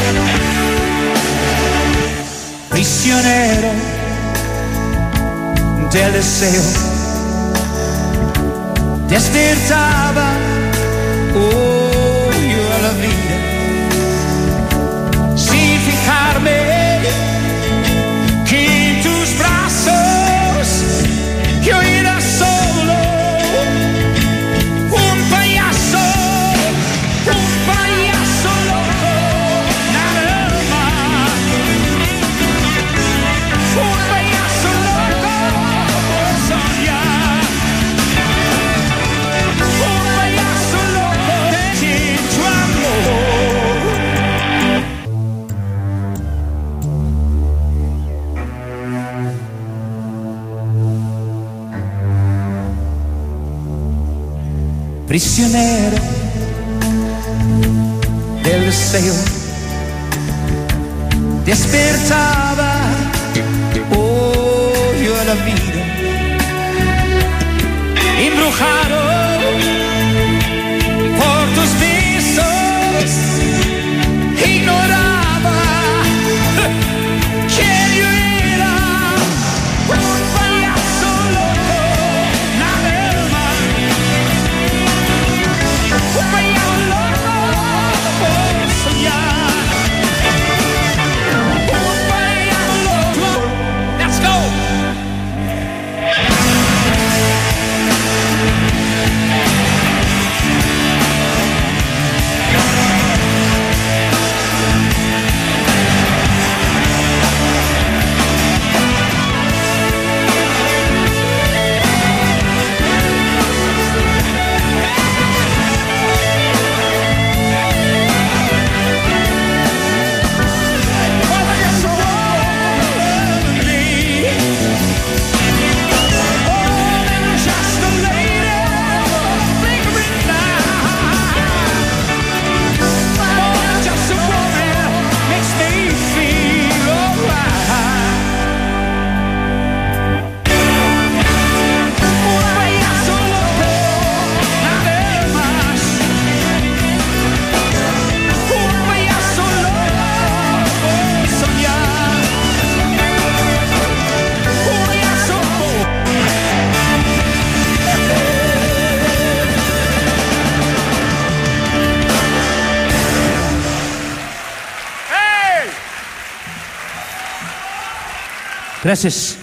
Prisionero del deseo despertaba yo a la vida sin fijarme que en tus brazos yo era solo un payaso loco, nada más. Un payaso loco por soñar. Un payaso loco sin tu amor. Prisionero del deseo despertaba yo a la vida embrujado por tus besos ignoraba que yo era un payaso loco nada más. Un payaso loco por soñar. Un payaso loco. Let's go. Gracias.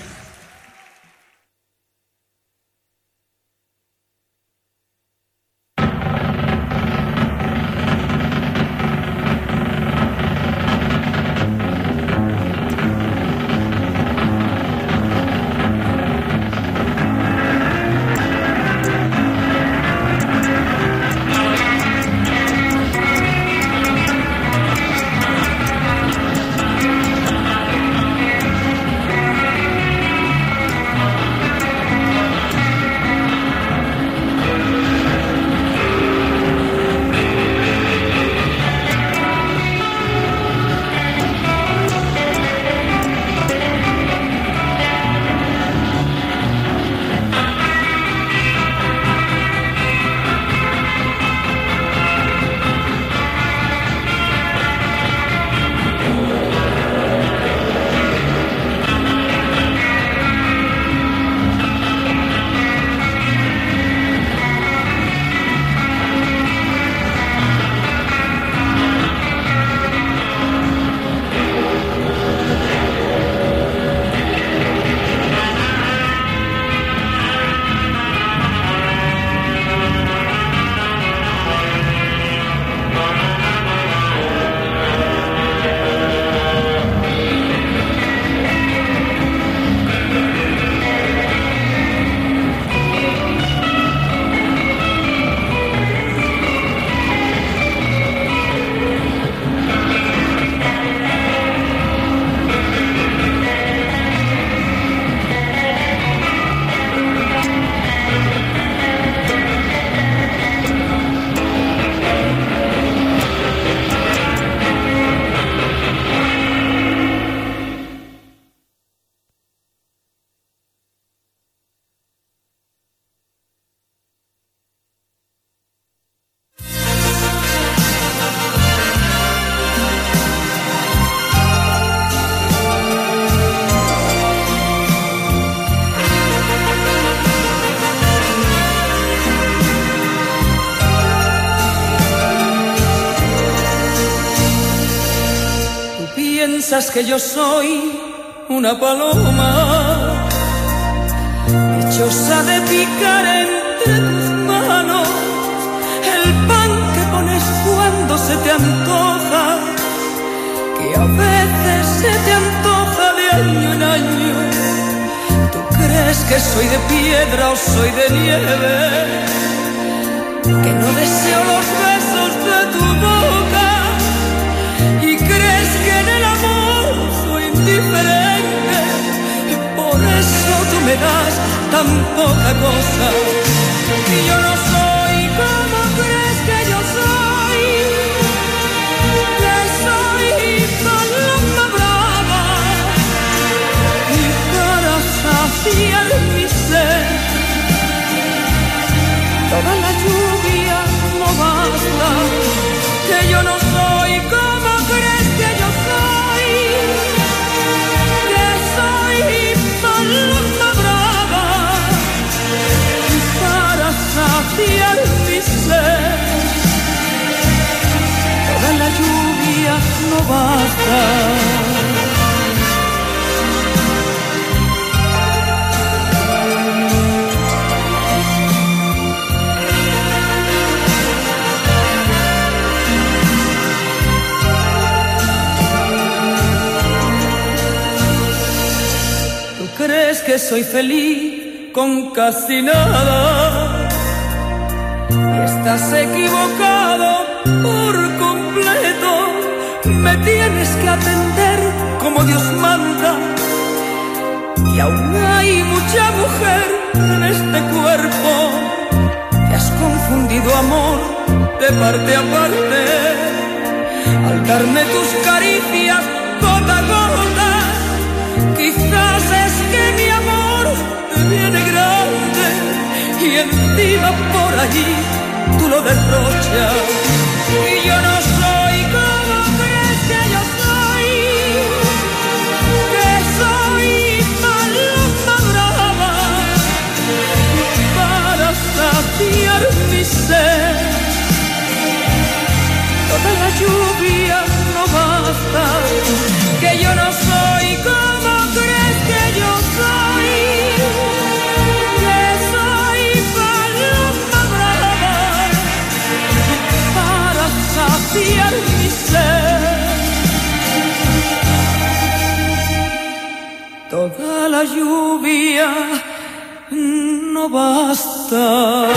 piensas que yo soy una paloma, dichosa de picar entre tus manos el pan que pones cuando se te antoja, que a veces se te antoja de año en año. ¿Tú crees que soy de piedra o soy de nieve? Que no deseo los besos de tu boca y crees que en el amor soy indiferente, y por eso tú me das tan poca cosa. Y yo no soy como crees que yo soy, que soy paloma brava, y para saciar mi sed toda la lluvia no basta. Que yo no soy como crees que yo soy, que soy paloma brava, y para saciar mi sed toda la lluvia no basta. ¿Crees que soy feliz con casi nada? Y estás equivocado por completo. Me tienes que atender como Dios manda, y aún hay mucha mujer en este cuerpo. Te has confundido, amor, de parte a parte, al darme tus caricias gota a gota. Quizás es que mi amor te viene grande y encima por allí tú lo derrochas. Y yo no soy como crees que yo soy, que soy paloma brava, para saciar mi sed toda la lluvia no basta. Que yo no soy como crees que yo soy, que soy paloma brava, para saciar mi sed toda la lluvia no basta.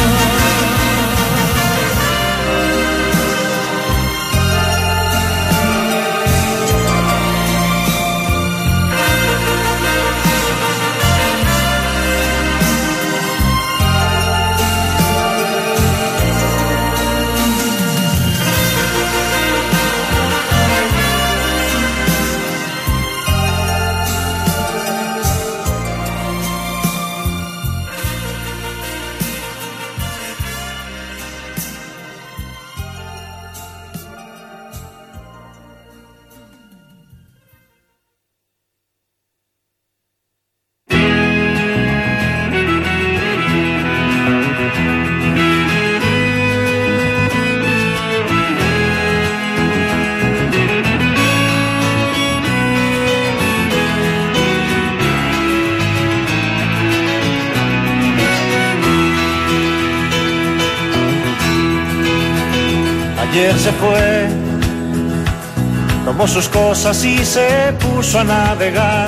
Ayer se fue, tomó sus cosas y se puso a navegar.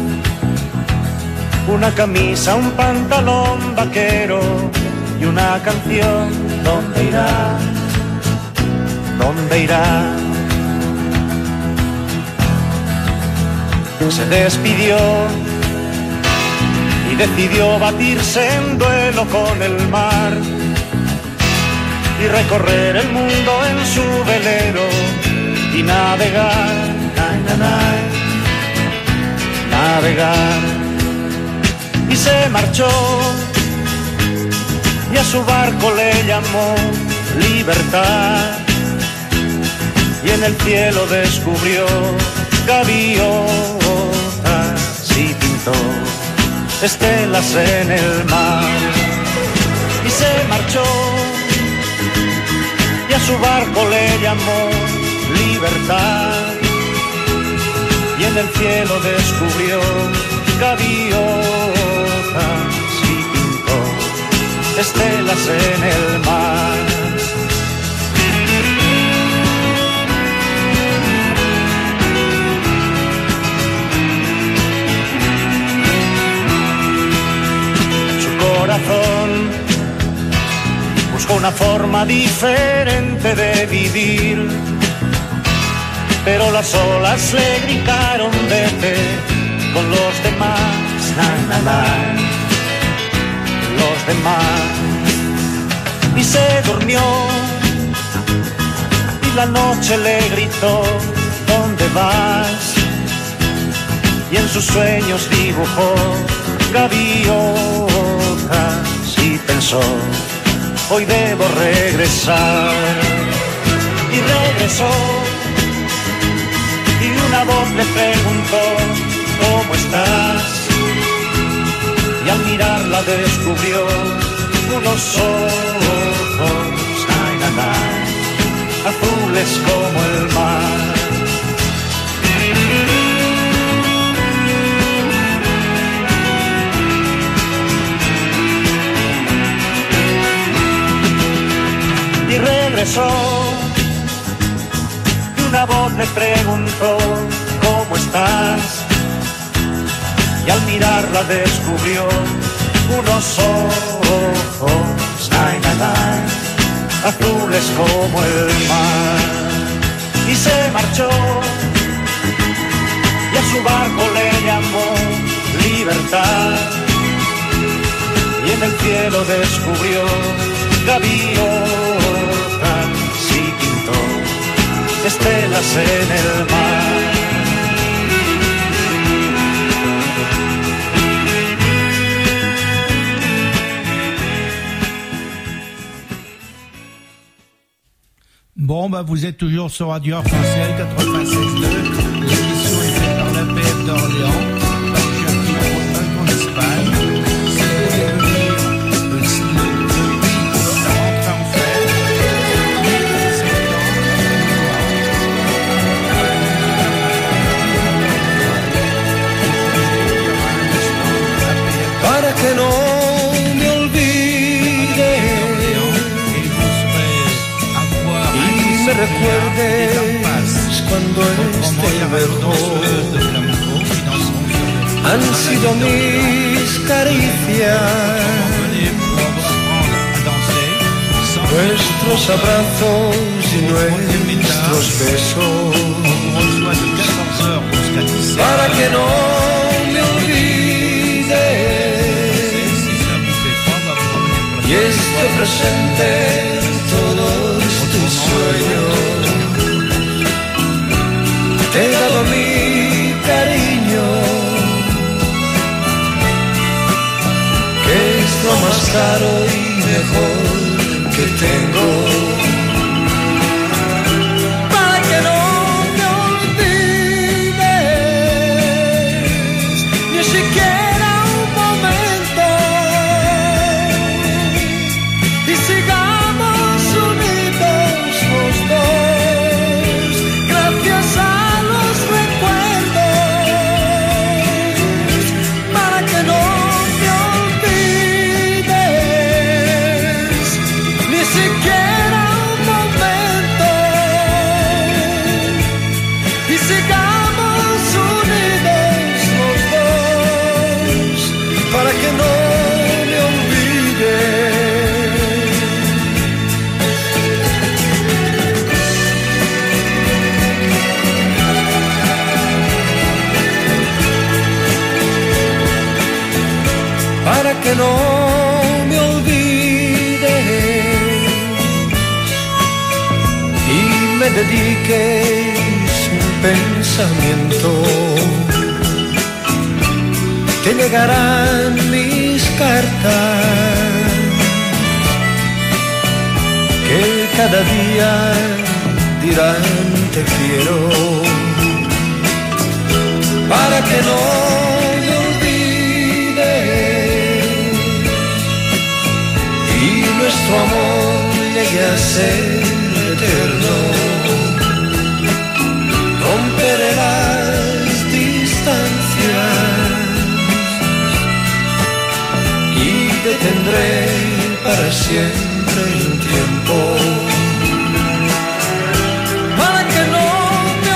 Una camisa, un pantalón vaquero y una canción. ¿Dónde irá? ¿Dónde irá? Se despidió y decidió batirse en duelo con el mar y recorrer el mundo en su velero y navegar, navegar. Y se marchó y a su barco le llamó Libertad, y en el cielo descubrió gaviotas y pintó estelas en el mar. Y se marchó y a su barco le llamó Libertad, y y en el cielo descubrió gaviotas y pintó estelas en el mar. Su corazón buscó una forma diferente de vivir, pero las olas le gritaron vete con los demás, na, na, na, los demás. Y se durmió y la noche le gritó ¿dónde vas? Y en sus sueños dibujó gaviotas y pensó hoy debo regresar. Y regresó y una voz le preguntó ¿cómo estás? Y al mirarla descubrió unos ojos ay, ay, ay, azules como el mar. Y regresó y una voz le preguntó ¿cómo estás? Y al mirarla descubrió unos ojos ay, ay, ay, azules como el mar. Y se marchó y a su barco le llamó libertad, y en el cielo descubrió gaviotas y pintó estelas en el mar. Bon, bah, vous êtes toujours sur Radio Arc-en-Ciel 96.2. L'émission est faite par la PF d'Orléans, par Jackie Rotin en Espagne. Si vous voulez venir depuis la rentrée en fête, para que no me olvide y me recuerdes cuando esté lejos. Han sido mis caricias, nuestros abrazos y nuestros besos, para que no me olvides y esté presente en todos tus sueños. Te he dado mi cariño, que es lo más caro y mejor que tengo. Para que no me olvides, ni siquiera un momento, y sigamos unidos los dos, gracias a los recuerdos. Para que no me olvides, ni siquiera un momento, y sigamos unidos los dos, para que no me olvides. Para que no me olvides y me dediques un pensamiento, te llegarán mis cartas, que cada día dirán te quiero, para que no me olvides y nuestro amor llegue a ser eterno. Romperé las siempre un tiempo. Para que no me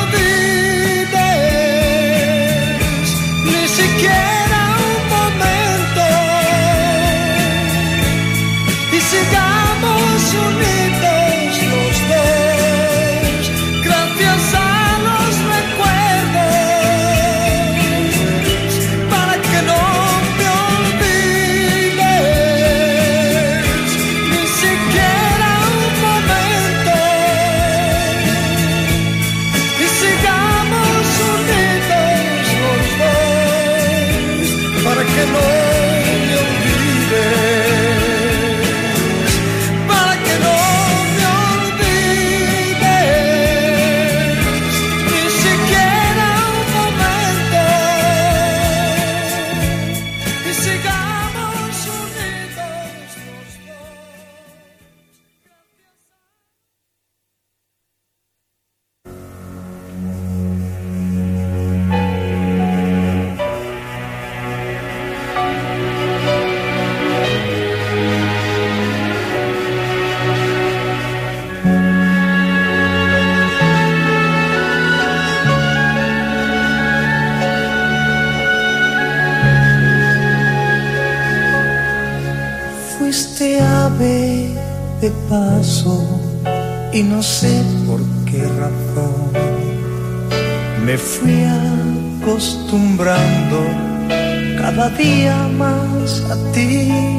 olvides, ni siquiera un momento, y sigamos unidos los dos, gracias a los recuerdos. Para que no me olvides, ni siquiera un momento, y sigamos unidos los dos, para que no me olvides, para que no me olvides, ni siquiera un momento, y sigamos unidos los dos. Fuiste ave de paso y no sé por qué razón me fui acostumbrando cada día más a ti.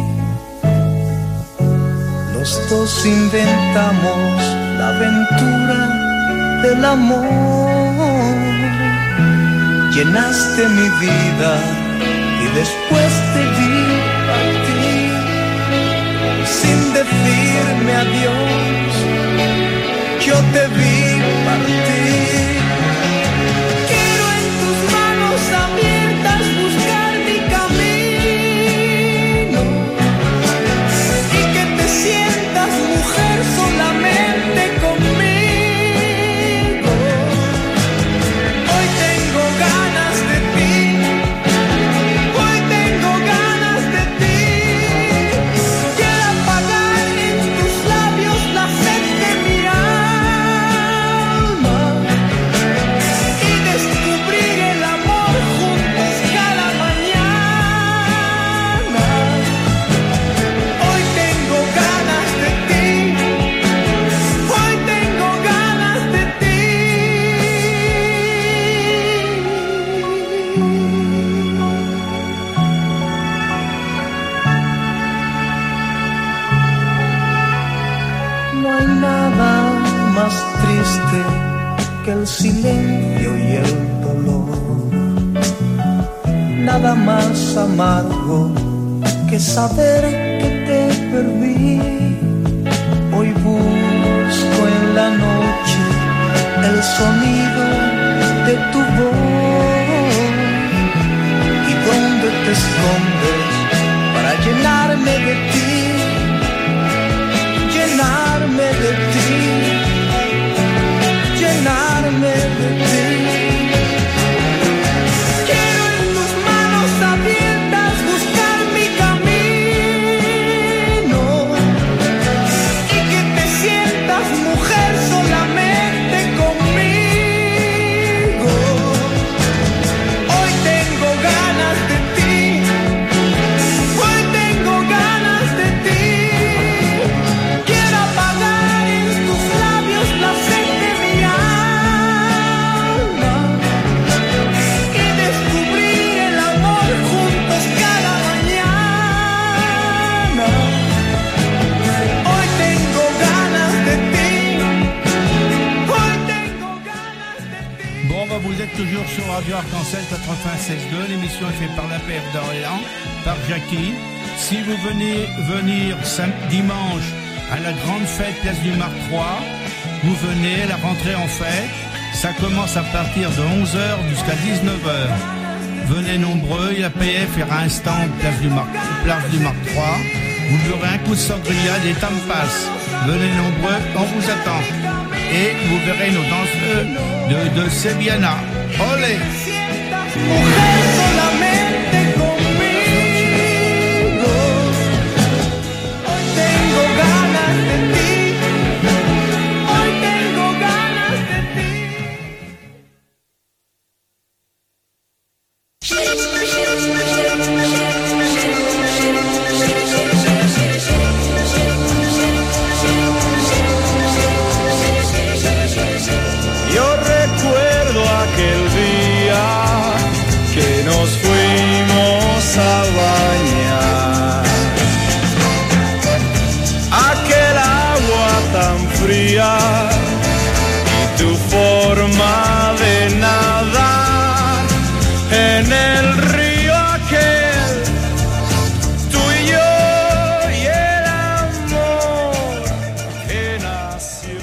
Los dos inventamos la aventura del amor. Llenaste mi vida y después te vi partir sin decirme adiós. Yo te vi partir. Quiero en tus manos abiertas buscar mi camino, y que te sientas mujer solamente conmigo. Hoy tengo ganas de ti, hoy tengo ganas de ti. Quiero apagar en tus labios la sed de mi alma y descubrir el amor juntos cada mañana. Hoy tengo ganas de ti, hoy tengo ganas de ti. No hay nada más triste que el silencio y el dolor. Nada más amargo que saber que te perdí. Hoy busco en la noche el sonido de tu voz. ¿Y dónde te escondes para llenarme de ti? Llenarme de ti, llenarme de ti. Quiero en tus manos abiertas buscar mi camino, y que te sientas mujer solamente conmigo. Hoy tengo ganas de ti, hoy tengo ganas de ti. Quiero apagar en tus labios la sed de mi alma y descubrir el amor juntos cada mañana. Hoy tengo ganas de ti, hoy tengo ganas de ti. Bon, bah, vous êtes toujours sur Radio Arc-en-Ciel 96.2. L'émission est faite par la PF d'Orléans, par Jackie. Si vous venez venir dimanche à la grande fête Place du Marc 3, vous venez, la rentrée en fête. Ça commence à partir de 11h jusqu'à 19h. Venez nombreux, la PF fera un stand Place du Marc 3. Vous verrez un coup de sangria, des tampas. Venez nombreux, on vous attend. Et vous verrez nos danseurs de Sevillana. Olé! Mujer solamente conmigo. Hoy tengo aquel día que nos fuimos.